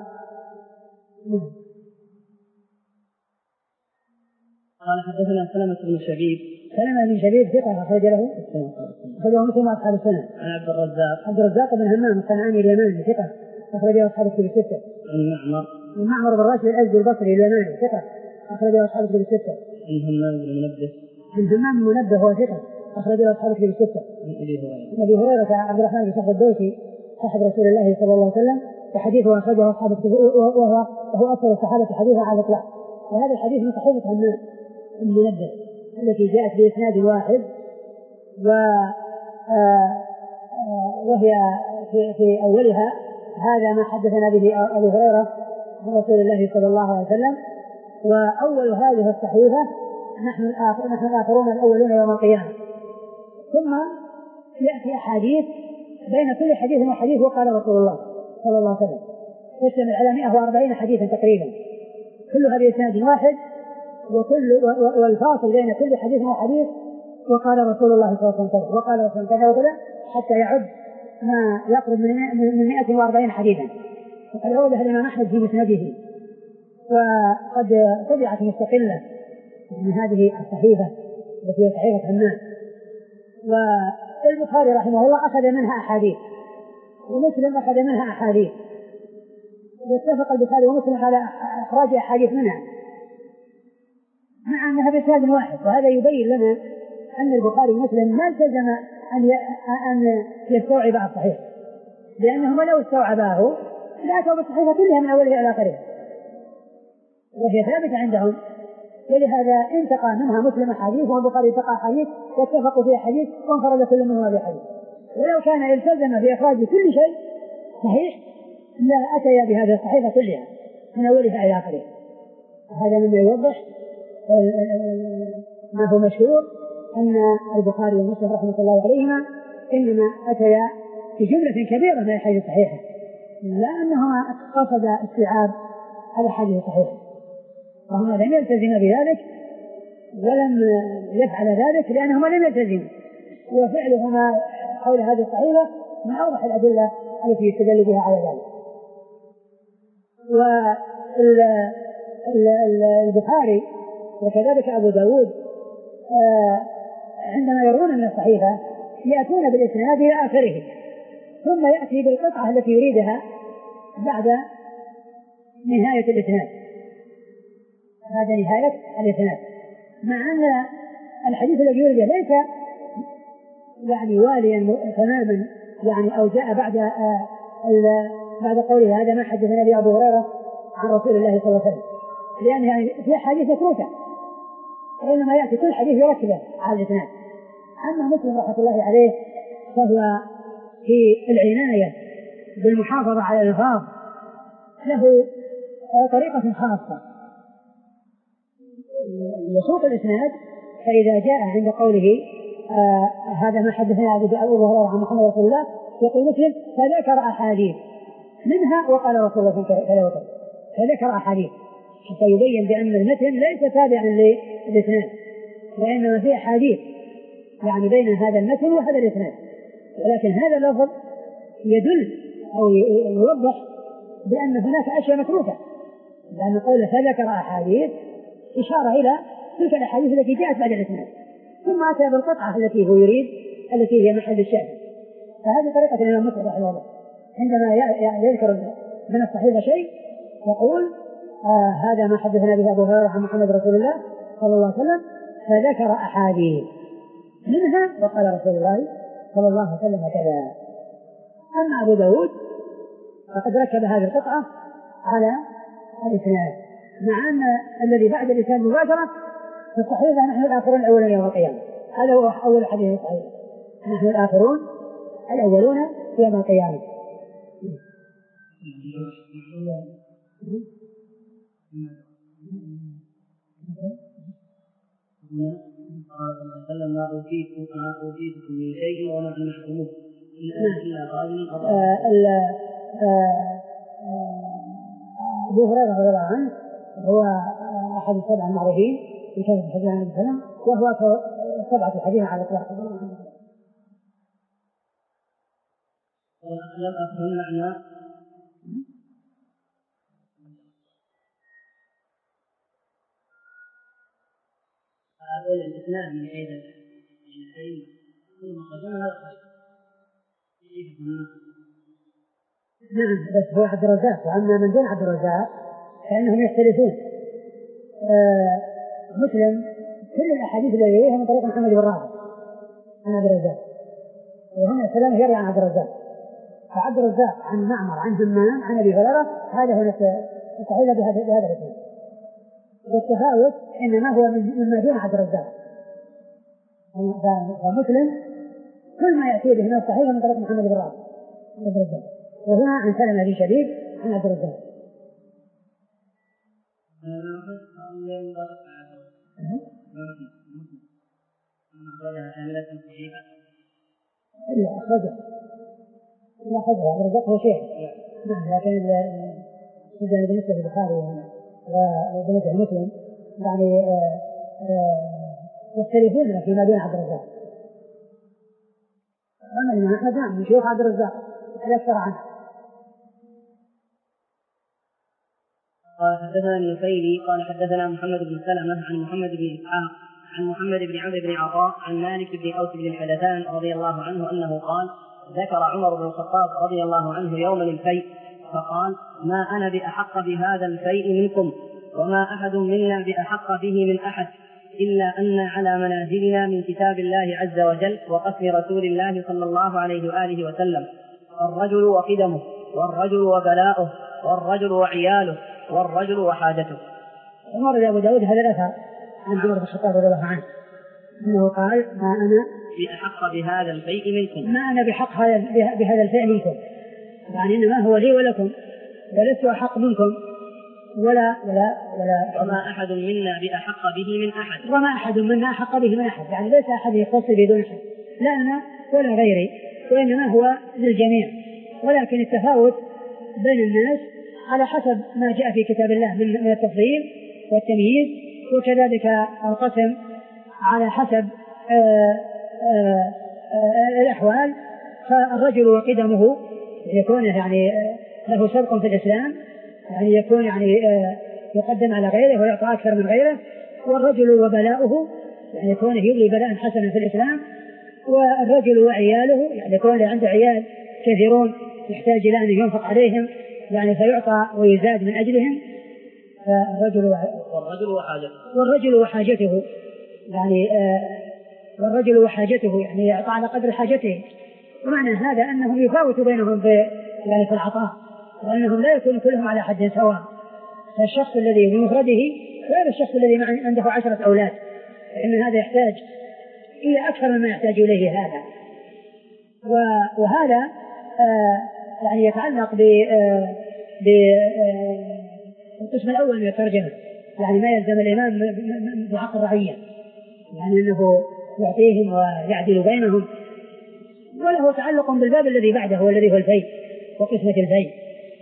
Speaker 2: قال حدثنا سلمة بن شبيب.
Speaker 1: سلمة بن شبيب ثقة أخرج له أخرجه مسلم أصحاب السنة.
Speaker 2: عن عبد الرزاق.
Speaker 1: عبد الرزاق بن همام الصنعاني اليماني ثقة أخرجه أصحاب الكتب الستة.
Speaker 2: عن معمر.
Speaker 1: عن معمر بن راشد الأزدي البصري اليماني ثقة أخرجه أصحاب الكتب الستة.
Speaker 2: عن همام بن منبه.
Speaker 1: عن همام بن منبه هو ثقة أخرجه أصحاب الكتب الستة.
Speaker 2: عن أبي هريرة.
Speaker 1: عن أبي هريرة عبد الرحمن بن صخر الدوسي صاحب رسول الله صلى الله عليه وسلم، وحديثه أخرجه أصحاب الكتب وهو وهو أكثر الصحابة حديثا على الإطلاق. وهذا الحديث من صحيفة همام بن منبه التي جاءت بإسناد واحد، و وهي في, في أولها هذا ما حدثنا به أبو هريرة عن رسول الله صلى الله عليه وسلم. وأول هذه الصحيفة نحن الآخر نحن الآخرون الأولون يوم القيامة. ثم يأتي أحاديث بين كل حديث وحديث وقال رسول الله صلى الله عليه وسلم، تشتمل على مئة وأربعين حديثا تقريبا، كلها بإسناد واحد، وكل والفاصل بين كل حديث وحديث وقال رسول الله صلى الله عليه وسلم وقال رسول الله كذا وكذا، حتى يعد ما يقرب من مئة وأربعين حديثا. وقد عودها الإمام أحمد في مسنده، وقد طبعت مستقلة من هذه الصحيفة التي هي صحيفة همام. والبخاري رحمه الله أخذ منها أحاديث، ومسلم أخذ منها أحاديث، واتفق البخاري ومسلم على إخراج أحاديث منها مع أنها بإسناد واحد. وهذا يبين لنا أن البخاري ومسلم ما التزم أن أن يستوعب الصحيح، لأنهما لو استوعباه لأتوا بالصحيحة كلها من أولها إلى آخرها، وهي ثابتة عندهم. ولهذا انتقى منها مسلم حديث والبخاري انتقى حديث واتفقوا في حديث وانفرد كل منهما بحديث. ولو كان يلتزم بإخراج كل شيء صحيح لا أتي بهذه الصحيحة كلها من أولها إلى آخرها. هذا مما يوضح ما هو مشهور أن البخاري ومسلم رحمة الله عليهما إنما أتيا في جملة كبيرة من الحديث الصحيحة، لا أنهما قصد استيعاب الحديث الصحيح، وهما لم يلتزم بذلك ولم يفعل ذلك لأنهما لم يلتزموا. وفعلهما حول هذه الصحيحة من أوضح الأدلة التي يستدل بها على ذلك. والبخاري وكذلك أبو داود عندما يرون من الصحيفة يأتون بالإسناد إلى آخره، ثم يأتي بالقطعة التي يريدها بعد نهاية الإسناد، بعد نهاية الإسناد، مع أن الحديث الذي يريده ليس يعني واليا تماما يعني أو جاء بعد بعد قوله هذا ما حدثنا به أبو هريرة عن رسول الله صلى الله عليه وسلم، لأن يعني في حديث متروكة، وإنما يأتي كل حديث يركبه على الإسناد. أما مسلم رحمة الله عليه فهو في العناية بالمحافظة على الألفاظ له طريقة خاصة يسوق الإسناد. فإذا جاء عند قوله آه هذا ما حدثنا أبو هريرة عن محمد رسول الله يقول مسلم فذكر أحاديث منها وقال رسول الله كذا وكذا، فذكر أحاديث حتى يبين بأن المتن ليس تابعا للإسناد، وإنما فيه أحاديث يعني بين هذا المتن وهذا الإسناد، ولكن هذا اللفظ يدل أو يوضح بأن هناك أشياء متروكة، لأن قوله فذكر أحاديث إشارة إلى تلك الأحاديث التي جاءت بعد الإسناد، ثم أتى بالقطعة التي هو يريد التي هي محل الشاهد. فهذه طريقة الإمام مسلم رحمه الله عندما يذكر من الصحيح شيء يقول آه هذا ما حدثنا به أبو هريرة عن محمد رسول الله صلى الله عليه وسلم فذكر أحاديث منها وقال رسول الله صلى الله عليه وسلم كذا. أما أبو داود فقد ركب هذه القطعة على الإسناد، مع أن الذي بعد الإسناد مباشرة في الصحيفة نحن الآخرون الأولين يوم القيامة، هذا هو أول حديث صحيح، نحن الآخرون الأولون يوم القيامة.
Speaker 2: ما أوتيتكم من شيء وما أنحكموه إلا قال
Speaker 1: أبو هريرة رضي الله عنه هو أحد السبع المعروفين في كتاب الحديث عن النبي صلى الله عليه وسلم، وهو سبعة الحديث على الإطلاق.
Speaker 2: لم أفهم معنى أقول الاثنان من أيضا العلم ثم قدمها
Speaker 1: نعم، بس هو عبد الرزاق، وأما من دون عبد الرزاق فإنهم يختلفون. آه مسلم كل الأحاديث التي يرويها من طريق محمد بن رافع عن عبد الرزاق، وهنا سلام يروي عن عبد الرزاق، فعبد الرزاق عن معمر عن همام عن أبي هريرة، هذا هو الصحيح بهذا بهذا الاسم. والتفاوت إنما هو مما دون عبد الرزاق. فمسلم كل ما يأتي به من الصحيح من طريق محمد بن رافع عن عبد الرزاق، وهنا عن سلمة بن شبيب عن عبد الرزاق. إلا أخرجه إلا أخرجه عبد الرزاق هو شيخ، نعم، لكن إذا بالنسبة للبخاري وبالنسبة لمسلم يعني يختلفون فيما بين عبد الرزاق. أما الإمام أحمد نعم شيوخ عبد الرزاق أكثر عنه.
Speaker 2: قال حدثنا النفيلي قال حدثنا محمد بن سلمة عن محمد بن إسحاق عن محمد بن عمرو بن عطاء عن مالك بن أوس بن الحدثان رضي الله عنه أنه قال: ذكر عمر بن الخطاب رضي الله عنه يوما الفيء فقال: ما أنا بأحق بهذا الفيء منكم، وما أحد منا بأحق به من أحد، إلا أن على منازلنا من كتاب الله عز وجل وقسم رسول الله صلى الله عليه وآله وسلم، الرجل وقدمه، والرجل وبلاؤه، والرجل وعياله، والرجل وحاجته.
Speaker 1: عمر أبو داود هذا الأثر عن عمر بن الخطاب رضي الله عنه أنه قال: ما أنا
Speaker 2: بأحق بهذا الفيء منكم،
Speaker 1: ما أنا بحق بهذا الفيء منكم، يعني إنما هو لي ولكم، ولست أحق منكم ولا ولا ولا
Speaker 2: وما أحد منا بأحق به من أحد،
Speaker 1: وما أحد منا أحق به من أحد، يعني ليس أحد يخص بدون أحد، لا أنا ولا غيري، وإنما هو للجميع، ولكن التفاوت بين الناس على حسب ما جاء في كتاب الله من التفضيل والتمييز، وكذلك القسم على حسب آآ آآ آآ الأحوال. فالرجل وقدمه يكون يعني له سبق في الإسلام، يعني يكون يعني يقدم على غيره ويعطى أكثر من غيره، والرجل وبلاؤه يعني يكون يبلي بلاء حسنا في الإسلام، والرجل وعياله يعني يكون عنده عيال كثيرون يحتاج إلى أن ينفق عليهم يعني فيعطى ويزاد من أجلهم. فالرجل
Speaker 2: والرجل وحاجته
Speaker 1: والرجل وحاجته يعني آه والرجل وحاجته يعني يعطى على قدر حاجته، ومعنى هذا أنهم يفاوتوا بينهم في يعني في العطاء، وأنهم لا يكونوا كلهم على حد سواء. فالشخص الذي بمفرده غير الشخص الذي عنده عشرة أولاد، فإن هذا يحتاج إلى أكثر مما يحتاج إليه هذا. وهذا آه يعني يتعلق بالقسم الأول من الترجمة، يعني ما يلزم الإمام بحق الرعية، يعني أنه يعطيهم ويعدل بينهم، وله تعلق بالباب الذي بعده والذي هو الفيء وقسمة الفيء.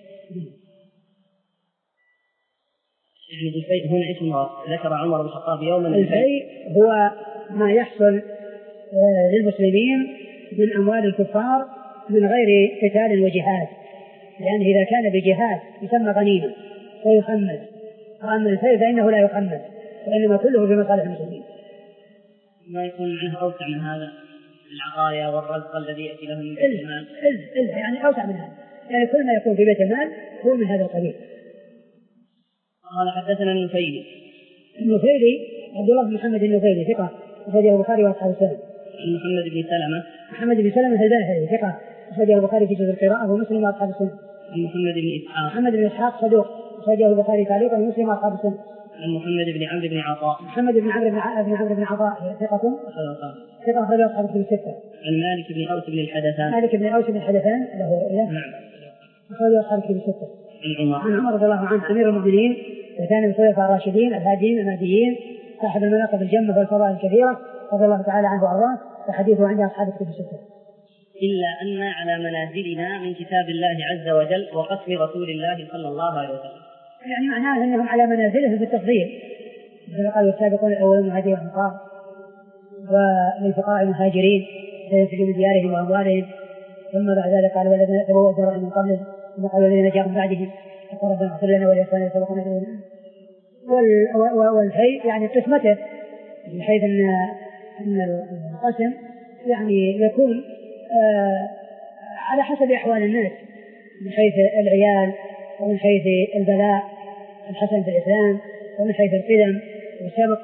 Speaker 2: يعني الفيء هنا اسمه ذكر عمر بن الخطاب يوما
Speaker 1: الفيء هو ما يحصل للمسلمين من أموال الكفار من غير قتال وجهاد، لأنه إذا كان بجهاد يسمى غنيمة ويخمس، وأما الفيء فإنه لا يخمس وإنما كله في مصالح المسلمين.
Speaker 2: ما يكون عنه أوسع من هذا العطايا والرزق الذي يأتي لهم من بيت المال؟
Speaker 1: يعني أوسع من هذا، يعني كل ما يكون في بيت المال هو من هذا القبيل.
Speaker 2: قال حدثنا النفيلي
Speaker 1: النفيلي عبد الله بن محمد النفيلي ثقة أخرجه البخاري وأصحاب السنن.
Speaker 2: محمد بن سلمة
Speaker 1: محمد بن سلمة الباهلي ثقة أخرجه البخاري في جزء القراءة ومسلم وأصحاب السنن.
Speaker 2: محمد بن إسحاق
Speaker 1: محمد بن إسحاق صدوق أخرجه البخاري تعليقا ومسلم وأصحاب السنن.
Speaker 2: عن محمد بن عمرو بن عطاء.
Speaker 1: محمد بن عمرو بن عمرو بن عطاء ثقة ثقة أخرج أصحاب الكتب الستة.
Speaker 2: عن مالك بن أوس بن الحدثان.
Speaker 1: مالك بن أوس بن الحدثان له رؤية.
Speaker 2: نعم.
Speaker 1: أخرج أصحاب الكتب الستة.
Speaker 2: عن عمر.
Speaker 1: عن عمر رضي الله عنه أمير المؤمنين وكان من الخلفاء الراشدين الهاديين المهديين صاحب المناقب الجمة والفضائل الكثيرة رضي الله تعالى عنه وأرضاه وحديثه عند أصحاب الكتب الستة.
Speaker 2: إلا أن على منازلنا من كتاب الله عز وجل وقسم رسول الله صلى الله عليه وسلم.
Speaker 1: يعني معناه أنهم على منازلهم بالتفضيل مثل قالوا السابقون الأولون من هدي الأنصار وللفقراء المهاجرين فينفقوا من ديارهم وأموالهم ثم بعد ذلك قالوا والذين تبوأوا الدار من قبلهم ثم قالوا الذين جاءوا من بعدهم ربنا اغفر لنا ولإخواننا سبقونا إلينا والشيء يعني قسمته من حيث أن أن القسم يعني يكون آه على حسب أحوال الناس من حيث العيال ومن حيث البلاء الحسن في الإسلام ومن حيث القدم والسبق.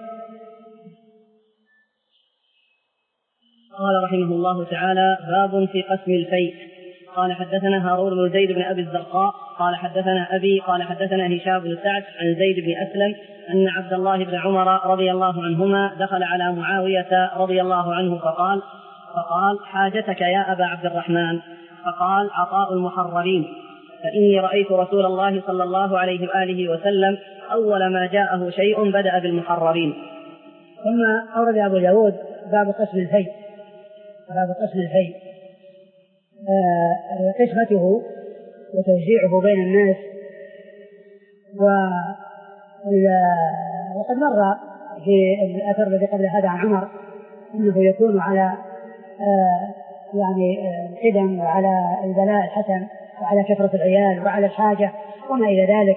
Speaker 2: قال رحمه الله تعالى باب في قسم الفيء. قال حدثنا هارون بن زيد بن أبي الزرقاء قال حدثنا أبي قال حدثنا هشام بن سعد عن زيد بن أسلم أن عبد الله بن عمر رضي الله عنهما دخل على معاوية رضي الله عنه فقال فقال حاجتك يا أبا عبد الرحمن؟ فقال عطاء المحررين، فإني رأيت رسول الله صلى الله عليه وآله وسلم أول ما جاءه شيء بدأ بالمحررين.
Speaker 1: ثم أورد أبو داود باب قسم الفيء. باب قسم الفيء آه قسمته وتوزيعه بين الناس. وقد مر في الأثر الذي قبل هذا عن عمر أنه يكون على آه يعني القدم وعلى البلاء الحسن وعلى كثرة العيال وعلى الحاجة وما إلى ذلك.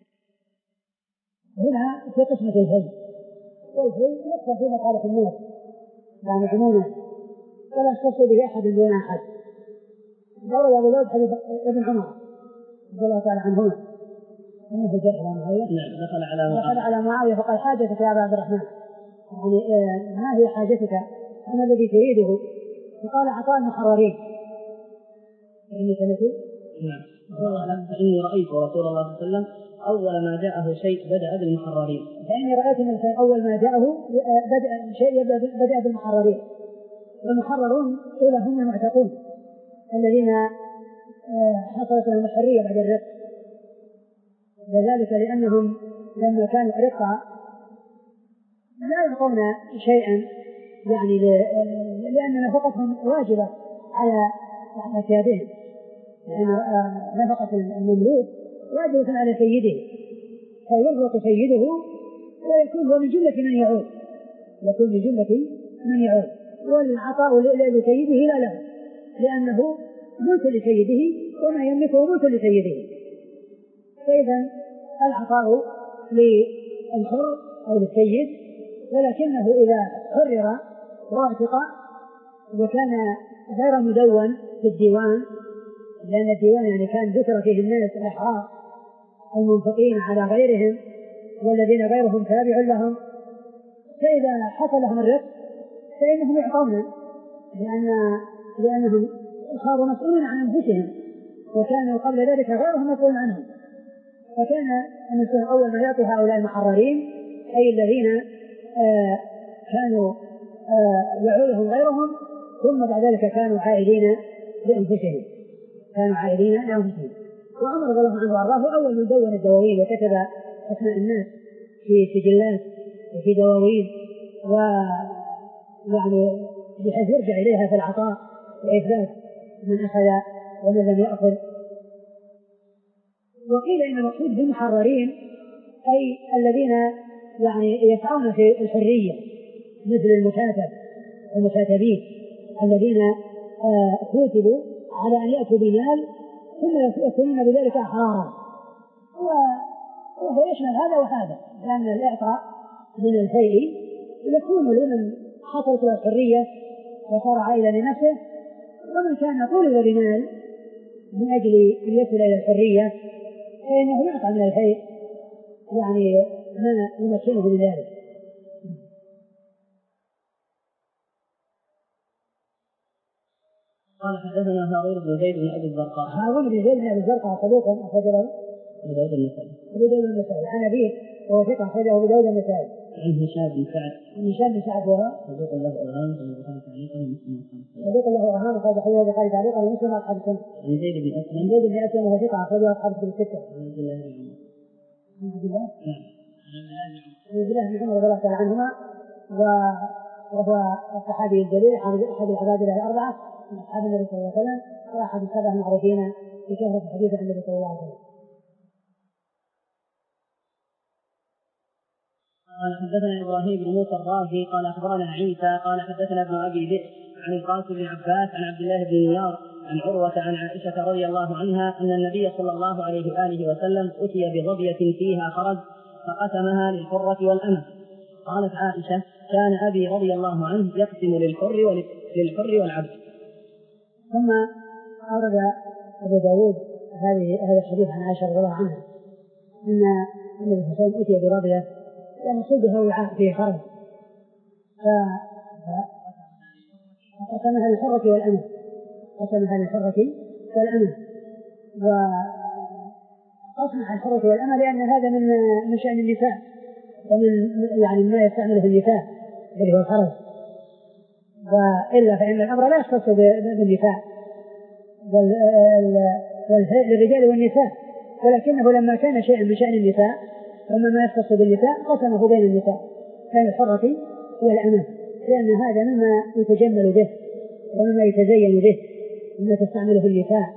Speaker 1: هنا في قسمة الفيء، والفيء يكثر في مقالة الناس يعني عموما ولا يختص به أحد دون أحد. قال أبو داود حديث ابن عمر رضي الله تعالى عنهما أنه جاء إلى معاوية
Speaker 2: دخل على معاوية
Speaker 1: دخل على معاوية فقال حاجتك يا أبا عبد الرحمن، يعني ما هي حاجتك؟ أما الذي تريده؟ فقال عطاء المحررين. يعني سنته
Speaker 2: نعم. فإني رأيت رسول الله صلى الله عليه وسلم أول ما جاءه شيء بدأ بالمحررين.
Speaker 1: فإني رأيت من أول ما جاءه بدأ شيء بدأ بالمحررين. والمحررون أولى هم المعتقون الذين حصلت لهم الحرية بعد الرق، وذلك لأنهم لما كانوا رقا لا يعطون شيئا يعني لأن نفقتهم واجبة على أسيادهم، لأن نفقة المملوك واجبة على سيده فيرزق سيده ويكون هو من جملة من يعود يكون من جملة من يعود والعطاء لسيده لا له لأنه ملك لسيده وما يملكه ملك لسيده. فإذا العطاء للحر أو للسيد، ولكنه إذا حرر واعتق وكان غير مدون في الديوان، لأن الديوان يعني كان ذكر فيه الناس الأحرار المنفقين على غيرهم والذين غيرهم تابع لهم، فإذا حصل لهم الرق فإنهم يعطون لأن لأنهم صاروا مسؤولين عن أنفسهم وكانوا قبل ذلك غيرهم مسؤول عنهم. فكان المسؤول أول ما يعطي هؤلاء المحررين أي الذين آه كانوا آه يعولهم غيرهم ثم بعد ذلك كانوا عائدين لأنفسهم كانوا عائدين لأنفسهم. وعمر رضي الله عنه وأرضاه أول من دون الدواوين وكتب أسماء الناس في سجلات وفي دواوين ويعني بحيث يرجع إليها في العطاء وإثبات من أخذ ومن لم يأخذ. وقيل إن المقصود بالمحررين أي الذين يعني يسعون في الحرية مثل المكاتب المكاتبين الذين كتبوا على أن يأتوا بالمال ثم يكونون بذلك أحرارا، وهو يشمل هذا وهذا، لأن الإعطاء من الفيء يكون لمن حصلت له الحرية وصار عائلا لنفسه، ومن كان طلب بمال من أجل أن يصل إلى الحرية فإنه يعطى من الفيء يعني ما يمكنه من ذلك.
Speaker 2: قال حدثنا هارون بن زيد بن أبي الزرقاء.
Speaker 1: هارون بن زيد بن أبي الزرقاء صدوق أخرج له
Speaker 2: أبو داود النسائي.
Speaker 1: أبو داود النسائي عن أبيه وهو ثقة أخرجه أبو داود النسائي.
Speaker 2: عن هشام بن سعد.
Speaker 1: عن هشام بن سعد وهو
Speaker 2: صدوق له أوهام ويقال تعليقا ومسلم.
Speaker 1: صدوق له أوهام وقال حديثه البخاري تعليقا ومسلم أصحاب السنة.
Speaker 2: عن زيد بن أسلم.
Speaker 1: عن زيد بن أسلم وهو ثقة أخرجه أصحاب الكتب الستة.
Speaker 2: عن عبد الله بن عمر.
Speaker 1: عن عبد الله.
Speaker 2: نعم.
Speaker 1: عن عبد الله بن عمر رضي الله تعالى عنهما وهو الصحابي الجليل أحد العباد الأربعة من أصحاب النبي صلى الله عليه وسلم وأحد السبعة المعروفين بكثرة الحديث عن النبي صلى الله عليه وسلم.
Speaker 2: قال حدثنا ابراهيم بن موسى الرازي قال اخبرنا عيسى قال حدثنا ابن ابي ذئب عن القاسم بن عباس عن عبد الله بن نيار عن عروه عن عائشه رضي الله عنها ان النبي صلى الله عليه واله وسلم اتي بظبيه فيها خرج فقسمها للحره والامه. قالت عائشه كان ابي رضي الله عنه يقسم للحر للحر والعبد.
Speaker 1: ثم اورد ابو داود هذه هذا الحديث عن عائشه رضي الله عنها ان النبي صلى الله عليه وسلم اتي بظبيه يعني صدها وعاء فيه خرج فقسمها للحرة والأمة قسمها للحرة والأمة وقسمها الحرة والأمة لأن هذا من من شأن النساء ومن يعني ما يستعمله النساء اللي هو الخرج وإلا فإن الأمر لا يختص بالنساء بل للرجال والنساء ولكنه لما كان شيئا من شأن النساء وما ما يختص بالنساء قسمه بين النساء بين الحرة والأمة لأن هذا مما يتجمل به ومما يتزين به مما تستعمله النساء.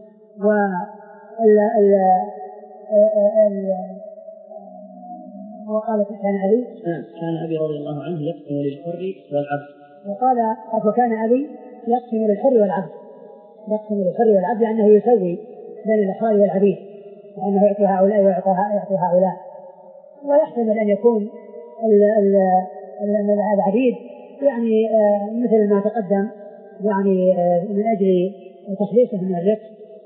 Speaker 1: وقال كان أبي
Speaker 2: كان أبي رضي الله عنه يقسم للحر والعبد.
Speaker 1: وقال وكان أبي يقسم للحر والعبد يقسم للحر والعبد لأنه يسوي بين الأحرار والعبيد وأنه يعطي هؤلاء ويعطي هؤلاء ويحتمل أن يكون العبيد يعني مثل ما تقدم يعني من أجل تخليصه من الرق.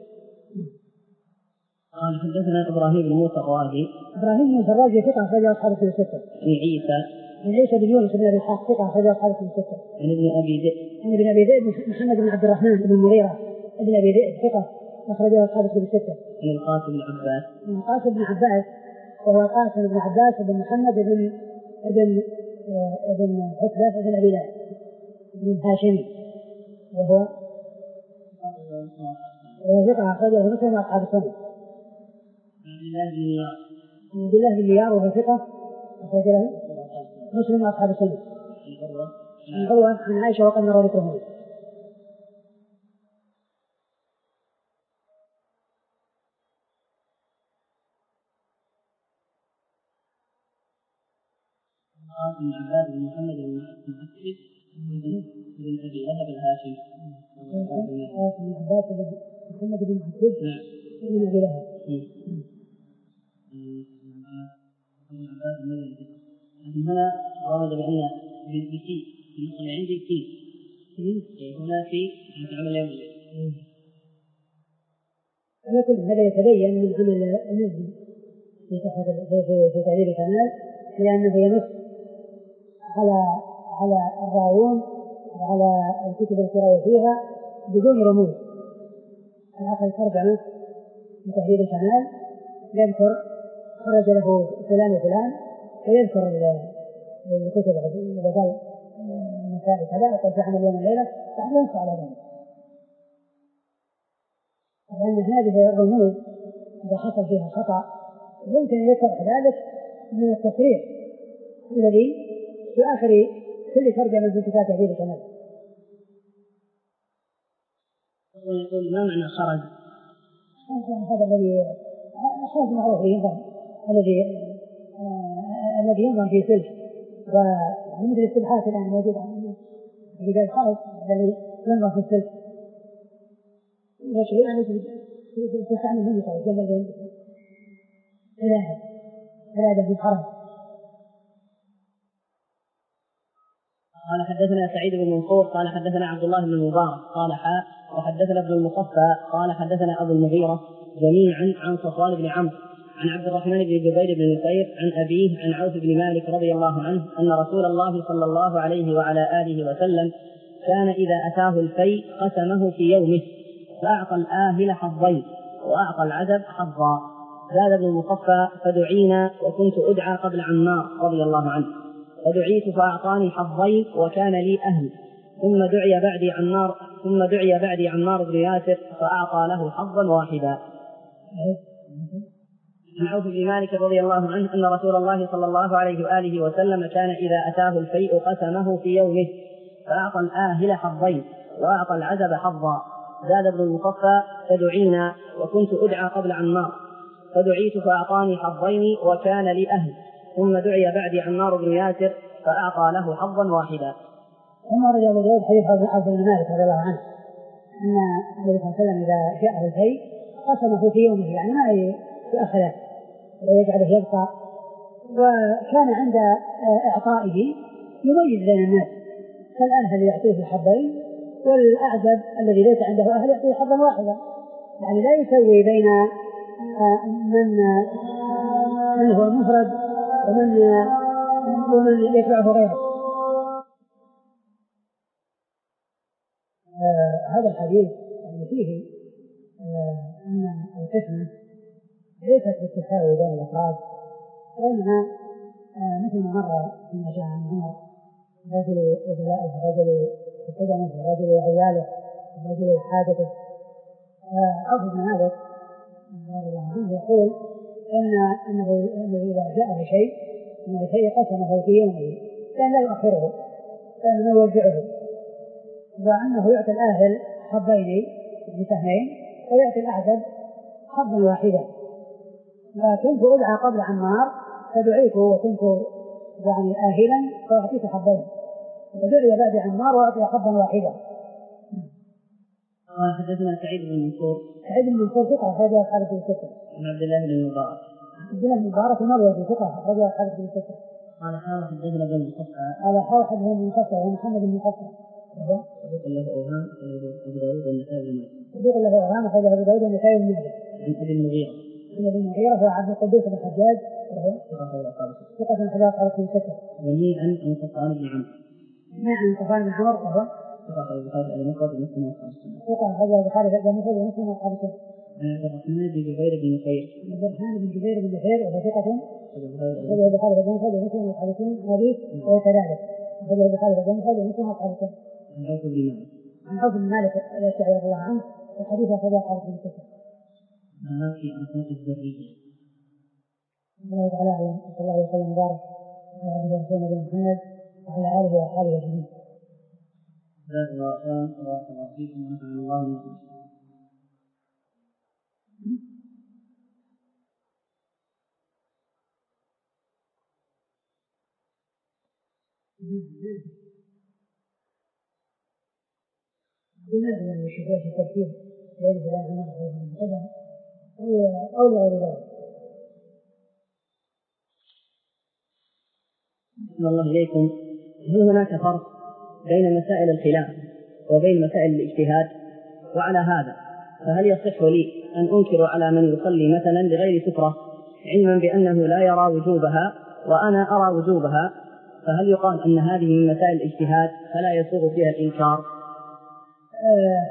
Speaker 2: قال حدثنا إبراهيم بن موسى الرازي.
Speaker 1: إبراهيم بن موسى الرازي ثقة أخرج أصحاب الكتب الستة.
Speaker 2: عن عيسى.
Speaker 1: عن عيسى بن يونس بن أبي إسحاق ثقة أخرج أصحاب الكتب الستة.
Speaker 2: عن ابن أبي ذئب.
Speaker 1: عن ابن أبي ذئب محمد بن عبد الرحمن بن المغيرة ابن أبي ذئب ثقة أخرج أصحاب الكتب الستة.
Speaker 2: عن القاسم بن عباس.
Speaker 1: عن القاسم بن عباس وهو القاسم بن عباس بن محمد بن ابن ابن عتبة بن أبي لهب بن هاشمي وهو وهو ثقة أخرجه مسلم وأصحاب السنة. عبد الله بن نيار وهو ثقة أخرج له مسلم وأصحاب السنة. عن عروة عن عائشة وقد مر ذكرهم.
Speaker 2: بن عباس بن محمد بن معتب بن ابي لهب الهاشمي.
Speaker 1: بن عباس بن محمد بن معتب بن ابي لهب.
Speaker 2: بن عباس المدني. لكن هنا ورد بان بالكي النقل عندي كي هنا في عمل يوم.
Speaker 1: على كل هذا يتبين من عمل النجم في في في تعليل الكمال لأنه ينص على على الراوون وعلى الكتب التي رووا فيها بدون رموز. العقل ترجمة في تهذيب الكمال يذكر خرج له فلان وفلان ويذكر الكتب إذا قال النساء كذا وقد عمل اليوم الليلة يعني ينص على ذلك لأن هذه الرموز إذا حصل فيها خطأ يمكن أن يذكر ذلك من التصريح الذي في آخر كل ترجمة من كتاب تهذيب الكمال.
Speaker 2: ويقول ما معنى خرج؟
Speaker 1: هذا الذي خرج معروف ينظم الذي الذي ينظم في سلك ومثل السبحات الآن موجود عندنا إذا خرج الذي ينظم في السلك وشيء يعني تستعمل منه جمع بين ثلاثة ثلاثة في الحرم.
Speaker 2: قال حدثنا سعيد بن منصور قال حدثنا عبد الله بن المبارك قال حاء وحدثنا ابن المصفى قال حدثنا ابو المغيرة جميعا عن صفوان بن عمرو عن عبد الرحمن بن جبير بن نصير عن أبيه عن عوف بن مالك رضي الله عنه أن رسول الله صلى الله عليه وعلى آله وسلم كان إذا أتاه الفيء قسمه في يومه فأعطى الآهل حظين وأعطى العزب حظا. زاد ابن المصفى فدعينا وكنت أدعى قبل عمار رضي الله عنه فدعيت فأعطاني حظين وكان لي أهل ثم دعي بعدي عمار ثم دعي بعدي عمار بن ياسر فأعطى له حظا واحدا. عن عوف بن مالك رضي الله عنه أن رسول الله صلى الله عليه وآله وسلم كان إذا أتاه الفيء قسمه في يومه فأعطى الآهل حظين وأعطى العزب حظا. زاد ابن المصفى فدعينا وكنت أدعى قبل عمار فدعيت فأعطاني حظين وكان لي أهل ثم دعي بعدي عمار بن ياسر فأعطى له حظا واحدا.
Speaker 1: ثم رجع أبو داود حديث عوف بن مالك رضي الله عنه أن النبي صلى الله عليه وسلم إذا جاءه الفيء قسمه في يومه يعني ما يأخذه ويجعله يبقى، وكان عند إعطائه يميز بين الناس، فالأهل يعطيه الحظين والأعزب الذي ليس عنده أهل يعطيه حظا واحدا، يعني لا يسوي بين من من هو مفرد ومن ومن يتبعه غيره. آه هذا الحديث يعني فيه آه أن القسمة ليست بالتساوي بين الأفراد، وإنما آه مثل ما مر فيما جاء عن عمر رجل وبلاؤه رجل بقدمه ورجل وعياله ورجل حاجته. عوف بن مالك رضي الله عنه يقول إن أنه إذا جاءه شيء من شيء قسمه في يومه كان لا يؤخره كان لا يوزعه، وأنه يعطي الآهل حظين بسهمين ويعطي الأعزب حظا واحدا. فكنت أدعى قبل عمار فدعيت وكنت يعني آهلا فأعطيت حظين ودعي بعد عمار وأعطي حظا واحدا.
Speaker 2: قال حدثنا سعيد بن منصور.
Speaker 1: سعيد بن منصور ثقة أخرجه أصحاب الكتب الستة.
Speaker 2: عن عبد الله بن المبارك.
Speaker 1: عبد الله بن المبارك المروزي ثقة أخرجه أصحاب الكتب الستة.
Speaker 2: قال حاول حدثنا بن المصفى.
Speaker 1: قال حاول حدثنا بن المصفى ومحمد بن المصفى.
Speaker 2: صدوق له أوهام أبو داود والنسائي بن ماجه.
Speaker 1: صدوق له أوهام أخرجه أبو داود والنسائي بن ماجه.
Speaker 2: عن أبي المغيرة.
Speaker 1: عن أبي المغيرة هو عبد القدوس بن الحجاج ثقة أخرجه أصحاب الكتب الستة.
Speaker 2: جميعا عن صفوان بن عمرو.
Speaker 1: نعم صفوان بن عمرو وهو
Speaker 2: ثقة البخاري المفرد ومسلم وأصحاب السنة.
Speaker 1: ثقة أخرجه البخاري المفرد ومسلم وأصحاب السنة.
Speaker 2: عن عبد الرحمن بن جبير بن نفير.
Speaker 1: عبد الرحمن بن جبير بن نفير وهو ثقة أخرجه البخاري المفرد ومسلم وأصحاب السنة. حديث وهو كذلك أخرجه البخاري المفرد ومسلم وأصحاب السنة.
Speaker 2: عن عوف بن مالك.
Speaker 1: عن عوف بن مالك الأشعري رضي الله عنه وحديث أخرجه أصحاب السنة.
Speaker 2: ما في أنفاق الذرية.
Speaker 1: الله تعالى أعلم. صلى الله عليه وسلم وبارك على رسولنا محمد وعلى آله وأصحابه أجمعين.
Speaker 2: باب الرحمن ورحمة فيكم ونفعنا الله وبركاته.
Speaker 1: لماذا يعني يشبه في الترتيب غير فلان عمر غير فلان أو أو لغير ذلك؟
Speaker 2: أحسن الله إليكم. هل هناك فرق بين مسائل الخلاف وبين مسائل الاجتهاد؟ وعلى هذا فهل يصح لي أن أنكر على من يصلي مثلا لغير سترة علما بأنه لا يرى وجوبها وأنا أرى وجوبها، فهل يقال أن هذه من مسائل الاجتهاد فلا يسوغ فيها الإنكار؟
Speaker 1: آه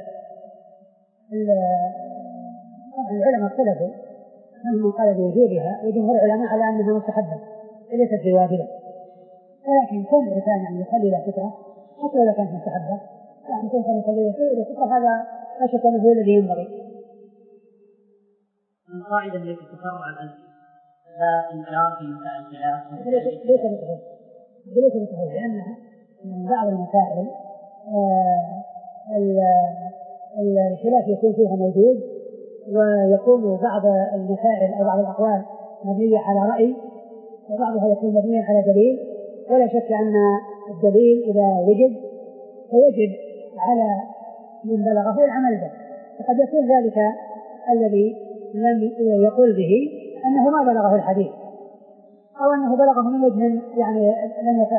Speaker 1: العلماء اختلفوا منهم من قال بوجوبها وجمهور العلماء على أنها مستحبة وليست بواجبة، ولكن كون الإنسان يعني يصلي إلى سترة حتى لو كانت مستحبة يعني كون كان يصلي إلى سترة هذا لا شك أنه هو الذي ينبغي.
Speaker 2: القاعدة التي تكرر الآن لا إنكار في مسائل الخلاف
Speaker 1: ليس بصحيح ليس بصحيح لأنها من بعض المسائل الخلاف يكون فيها موجود، ويكون بعض المسائل أو بعض الأقوال مبنية على رأي وبعضها يكون مبنيا على دليل، ولا شك أن الدليل إذا وجد فيجب على من بلغه العمل به، فقد يكون ذلك الذي لم يقول به أنه ما بلغه الحديث أو أنه بلغه من وجه يعني لم يصح،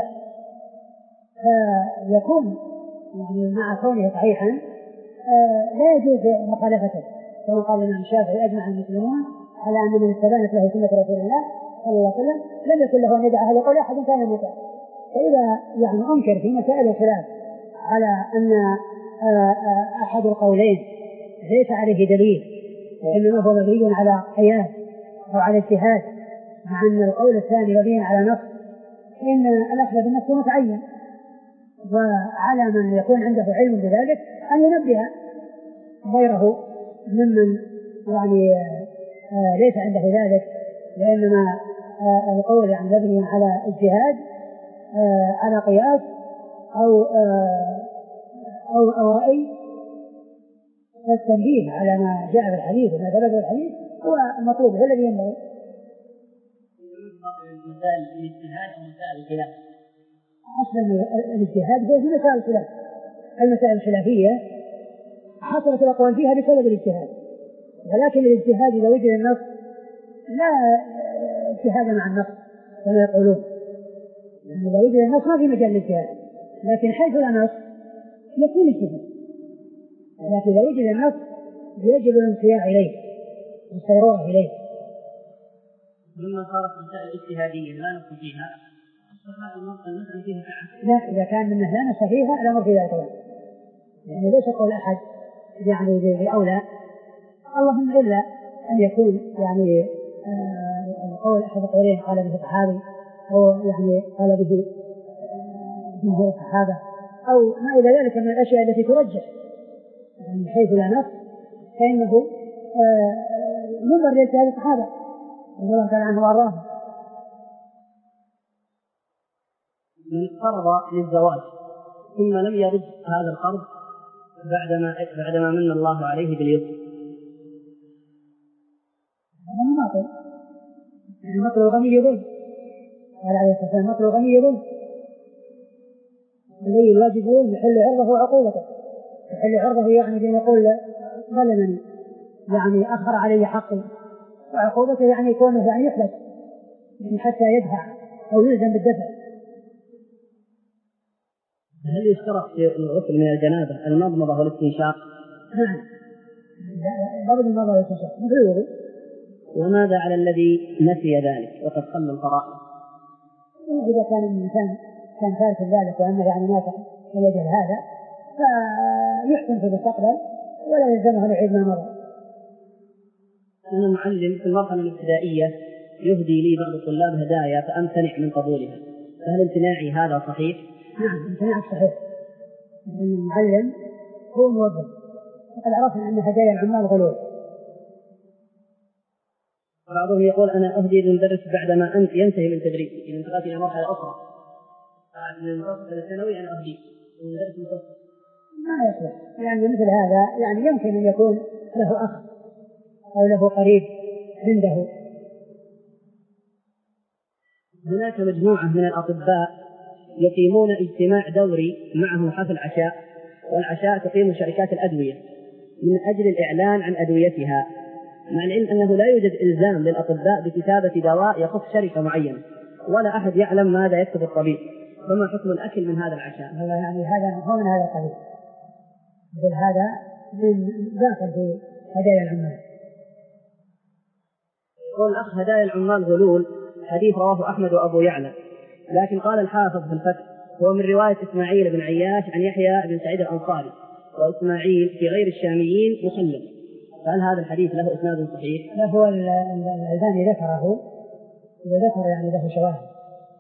Speaker 1: فيكون يعني مع كونه صحيحا آه لا يجوز مخالفته، كما قال الإمام الشافعي أجمع المسلمون على أن من استبانت له سنة رسول الله صلى الله عليه وسلم لم يكن له أن يدع أهل قول أحد كان موتا. فإذا يعني أنكر في مسائل الخلاف على أن آه آه أحد القولين ليس عليه دليل وإنما هو مبني على قياس أو على اجتهاد، مع أن القول الثاني مبني على نص، فإن الأخذ بالنص متعين، وعلى من يكون عنده علم بذلك أن ينبه غيره ممن يعني ليس عنده ذلك، لأنما القول يعني مبني على اجتهاد على قياس أو أو أو رأي، فالتنبيه على ما جاء في الحديث وما ثبت في الحديث هو المطلوب، هو الذي ينبغي.
Speaker 2: مسائل الاجتهاد أو مسائل الخلاف؟
Speaker 1: أصلا الاجتهاد هو في مسائل الخلاف. المسائل الخلافية حصلت الأقوال فيها بسبب الاجتهاد، ولكن الاجتهاد إذا وجد النص لا اجتهاد مع النص كما يقولون، يعني إذا وجد النص ما في مجال الاجتهاد، لكن حيث لا نص يكون اجتهاد، لكن إذا وجد النص يجب الانصياع إليه والسيرورة إليه.
Speaker 2: لما صارت مسائل اجتهادية لا نص فيها، المسألة فيها
Speaker 1: لا، إذا كان منه لا نص فيها الأمر في ذلك، يعني ليس قول أحد يعني بأولى، اللهم إلا أن يكون يعني آه قول أحد القولين قال به الصحابي، أو يعني قال به جمهور الصحابة، أو ما إلى ذلك من الأشياء التي ترجح يعني حيث لا نص، فإنه آه ينظر لاجتهاد الصحابة رضي الله تعالى عنهم وأرضاهم.
Speaker 2: من اقترض للزواج ثم لم يرد هذا القرض بعدما بعدما من الله عليه باليسر،
Speaker 1: هذا ماطل، يعني مطل الغني يظلم، قال عليه الصلاة والسلام مطل الغني يظلم، الذي الواجب يحل عرضه وعقوبته. يحل عرضه يعني بأن يقول ظلمني، يعني أخر علي حقي، وعقوبته يعني يكون يعني يحلف يعني حتى يدفع أو يلزم بالدفع.
Speaker 2: هل يشترط في الغسل من الجنابة المضمضة والاستنشاق؟
Speaker 1: نعم، ضرب المضمضة والاستنشاق مثل الوضوء.
Speaker 2: وماذا على الذي نسي ذلك وقد صلى الفرائض؟
Speaker 1: إذا كان الإنسان كان ثالث ذلك وأنه يعني مات يجهل هذا فيحسن في المستقبل ولا يلزمه أن يعيد ما مضى.
Speaker 2: أنا معلم في المرحلة الابتدائية يهدي لي بعض الطلاب هدايا فأمتنع من قبولها، فهل امتناعي هذا صحيح؟
Speaker 1: نعم، امتناعك صحيح. المعلم هو موظف، وقد عرفنا أن هدايا العمال غلول.
Speaker 2: بعضهم يقول أنا أهدي للمدرس بعدما أنت ينتهي من تدريسي، إذا انتقلت إلى مرحلة أخرى من المتوسط الثانوي أنا أهدي للمدرس المتوسط.
Speaker 1: ما يصلح، يعني مثل هذا يعني يمكن أن يكون له أخ أو له قريب عنده.
Speaker 2: هناك مجموعة من الأطباء يقيمون اجتماع دوري معهم حفل عشاء، والعشاء تقيم شركات الأدوية من أجل الإعلان عن أدويتها، مع العلم أنه لا يوجد إلزام للأطباء بكتابة دواء يخص شركة معينة، ولا أحد يعلم ماذا يكتب الطبيب، فما حكم الأكل من هذا العشاء؟
Speaker 1: يعني هذا هو من هذا القبيل، يقول هذا من داخل في هدايا العمال.
Speaker 2: يقول الأخ هدايا العمال غلول، حديث رواه أحمد وأبو يعلى، لكن قال الحافظ في الفتح هو من رواية إسماعيل بن عياش عن يحيى بن سعيد الأنصاري، وإسماعيل في غير الشاميين مخلد، فهل هذا الحديث له إسناد صحيح؟
Speaker 1: لا، هو الألباني ذكره وذكر يعني له شواهد.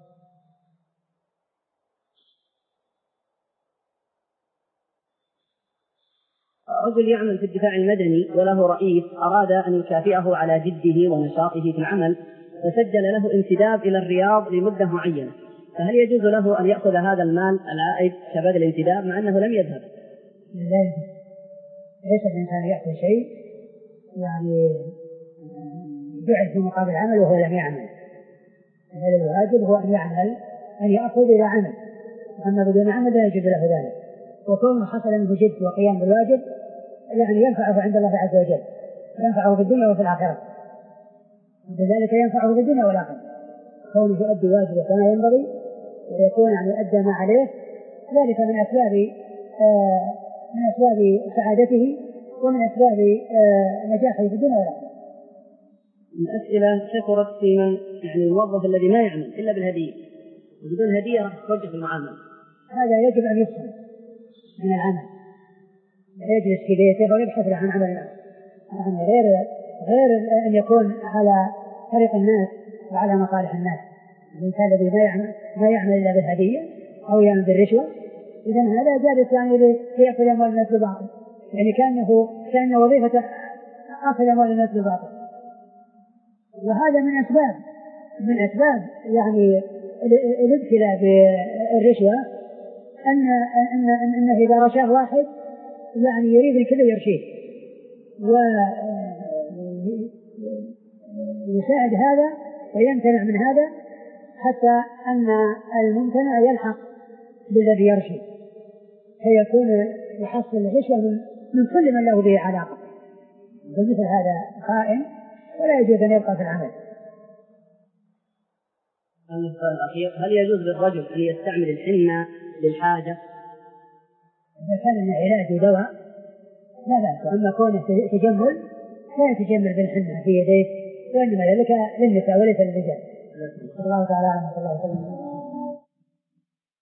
Speaker 2: رجل يعمل في الدفاع المدني وله رئيس أراد أن يكافئه على جده ونشاطه في العمل، فسجل له انتداب إلى الرياض لمدة معينة، فهل يجوز له أن يأخذ هذا المال العائد كبدل الانتداب مع أنه لم يذهب؟
Speaker 1: لا، ليس الإنسان يأخذ شيء يعني جعل في مقابل عمل وهو لم يعمل، هذا الواجب هو أن يعمل، أن يأخذ إلى عمل، أما بدون عمل لا يجوز له ذلك. وكونه حصل منه جد وقيام بالواجب يعني ينفعه عند الله عز وجل، ينفعه في الدنيا وفي الآخرة، وبذلك ينفعه في الدنيا والآخرة، كونه يؤدي واجبه كما ينبغي ويكون يعني أدى ما عليه، ذلك من أسباب آه من أسباب سعادته ومن أسباب آه نجاحه في الدنيا والآخرة.
Speaker 2: الأسئلة كثرت في من يعني الموظف الذي ما يعمل إلا بالهدية، وبدون هدية راح توجه في المعاملة،
Speaker 1: هذا يجب أن يفصل من العمل، يجلس في بيته ويبحث عن عمل آخر، غير غير أن يكون على طريق الناس وعلى مصالح الناس. الإنسان الذي ما يعمل, ما يعمل إلا بالهدية أو يعمل بالرشوة إذن هذا جالس يعني ليأخذ أموال الناس بباطل، يعني كأنه كأن وظيفة أخذ أموال الناس بباطل. وهذا من أسباب من أسباب يعني الابتلاء بالرشوة أن أن أن إذا رشاه واحد يعني يريد الكل يرشيه ويساعد هذا ويمتنع من هذا حتى أن الممتنع يلحق بالذي يرشي فيكون يحصل الرشوة من, من كل من له به علاقة. فمثل هذا خائن ولا يجوز أن يبقى في العمل.
Speaker 2: السؤال الأخير: هل يجوز للرجل أن يستعمل الحنة للحاجة؟
Speaker 1: إذا كان علاج ودواء لا بأس، أما كونه تجمل لا يتجمل بالحنة في يديه، وإنما ذلك للنساء وليس للرجال. الله تعالى عنه.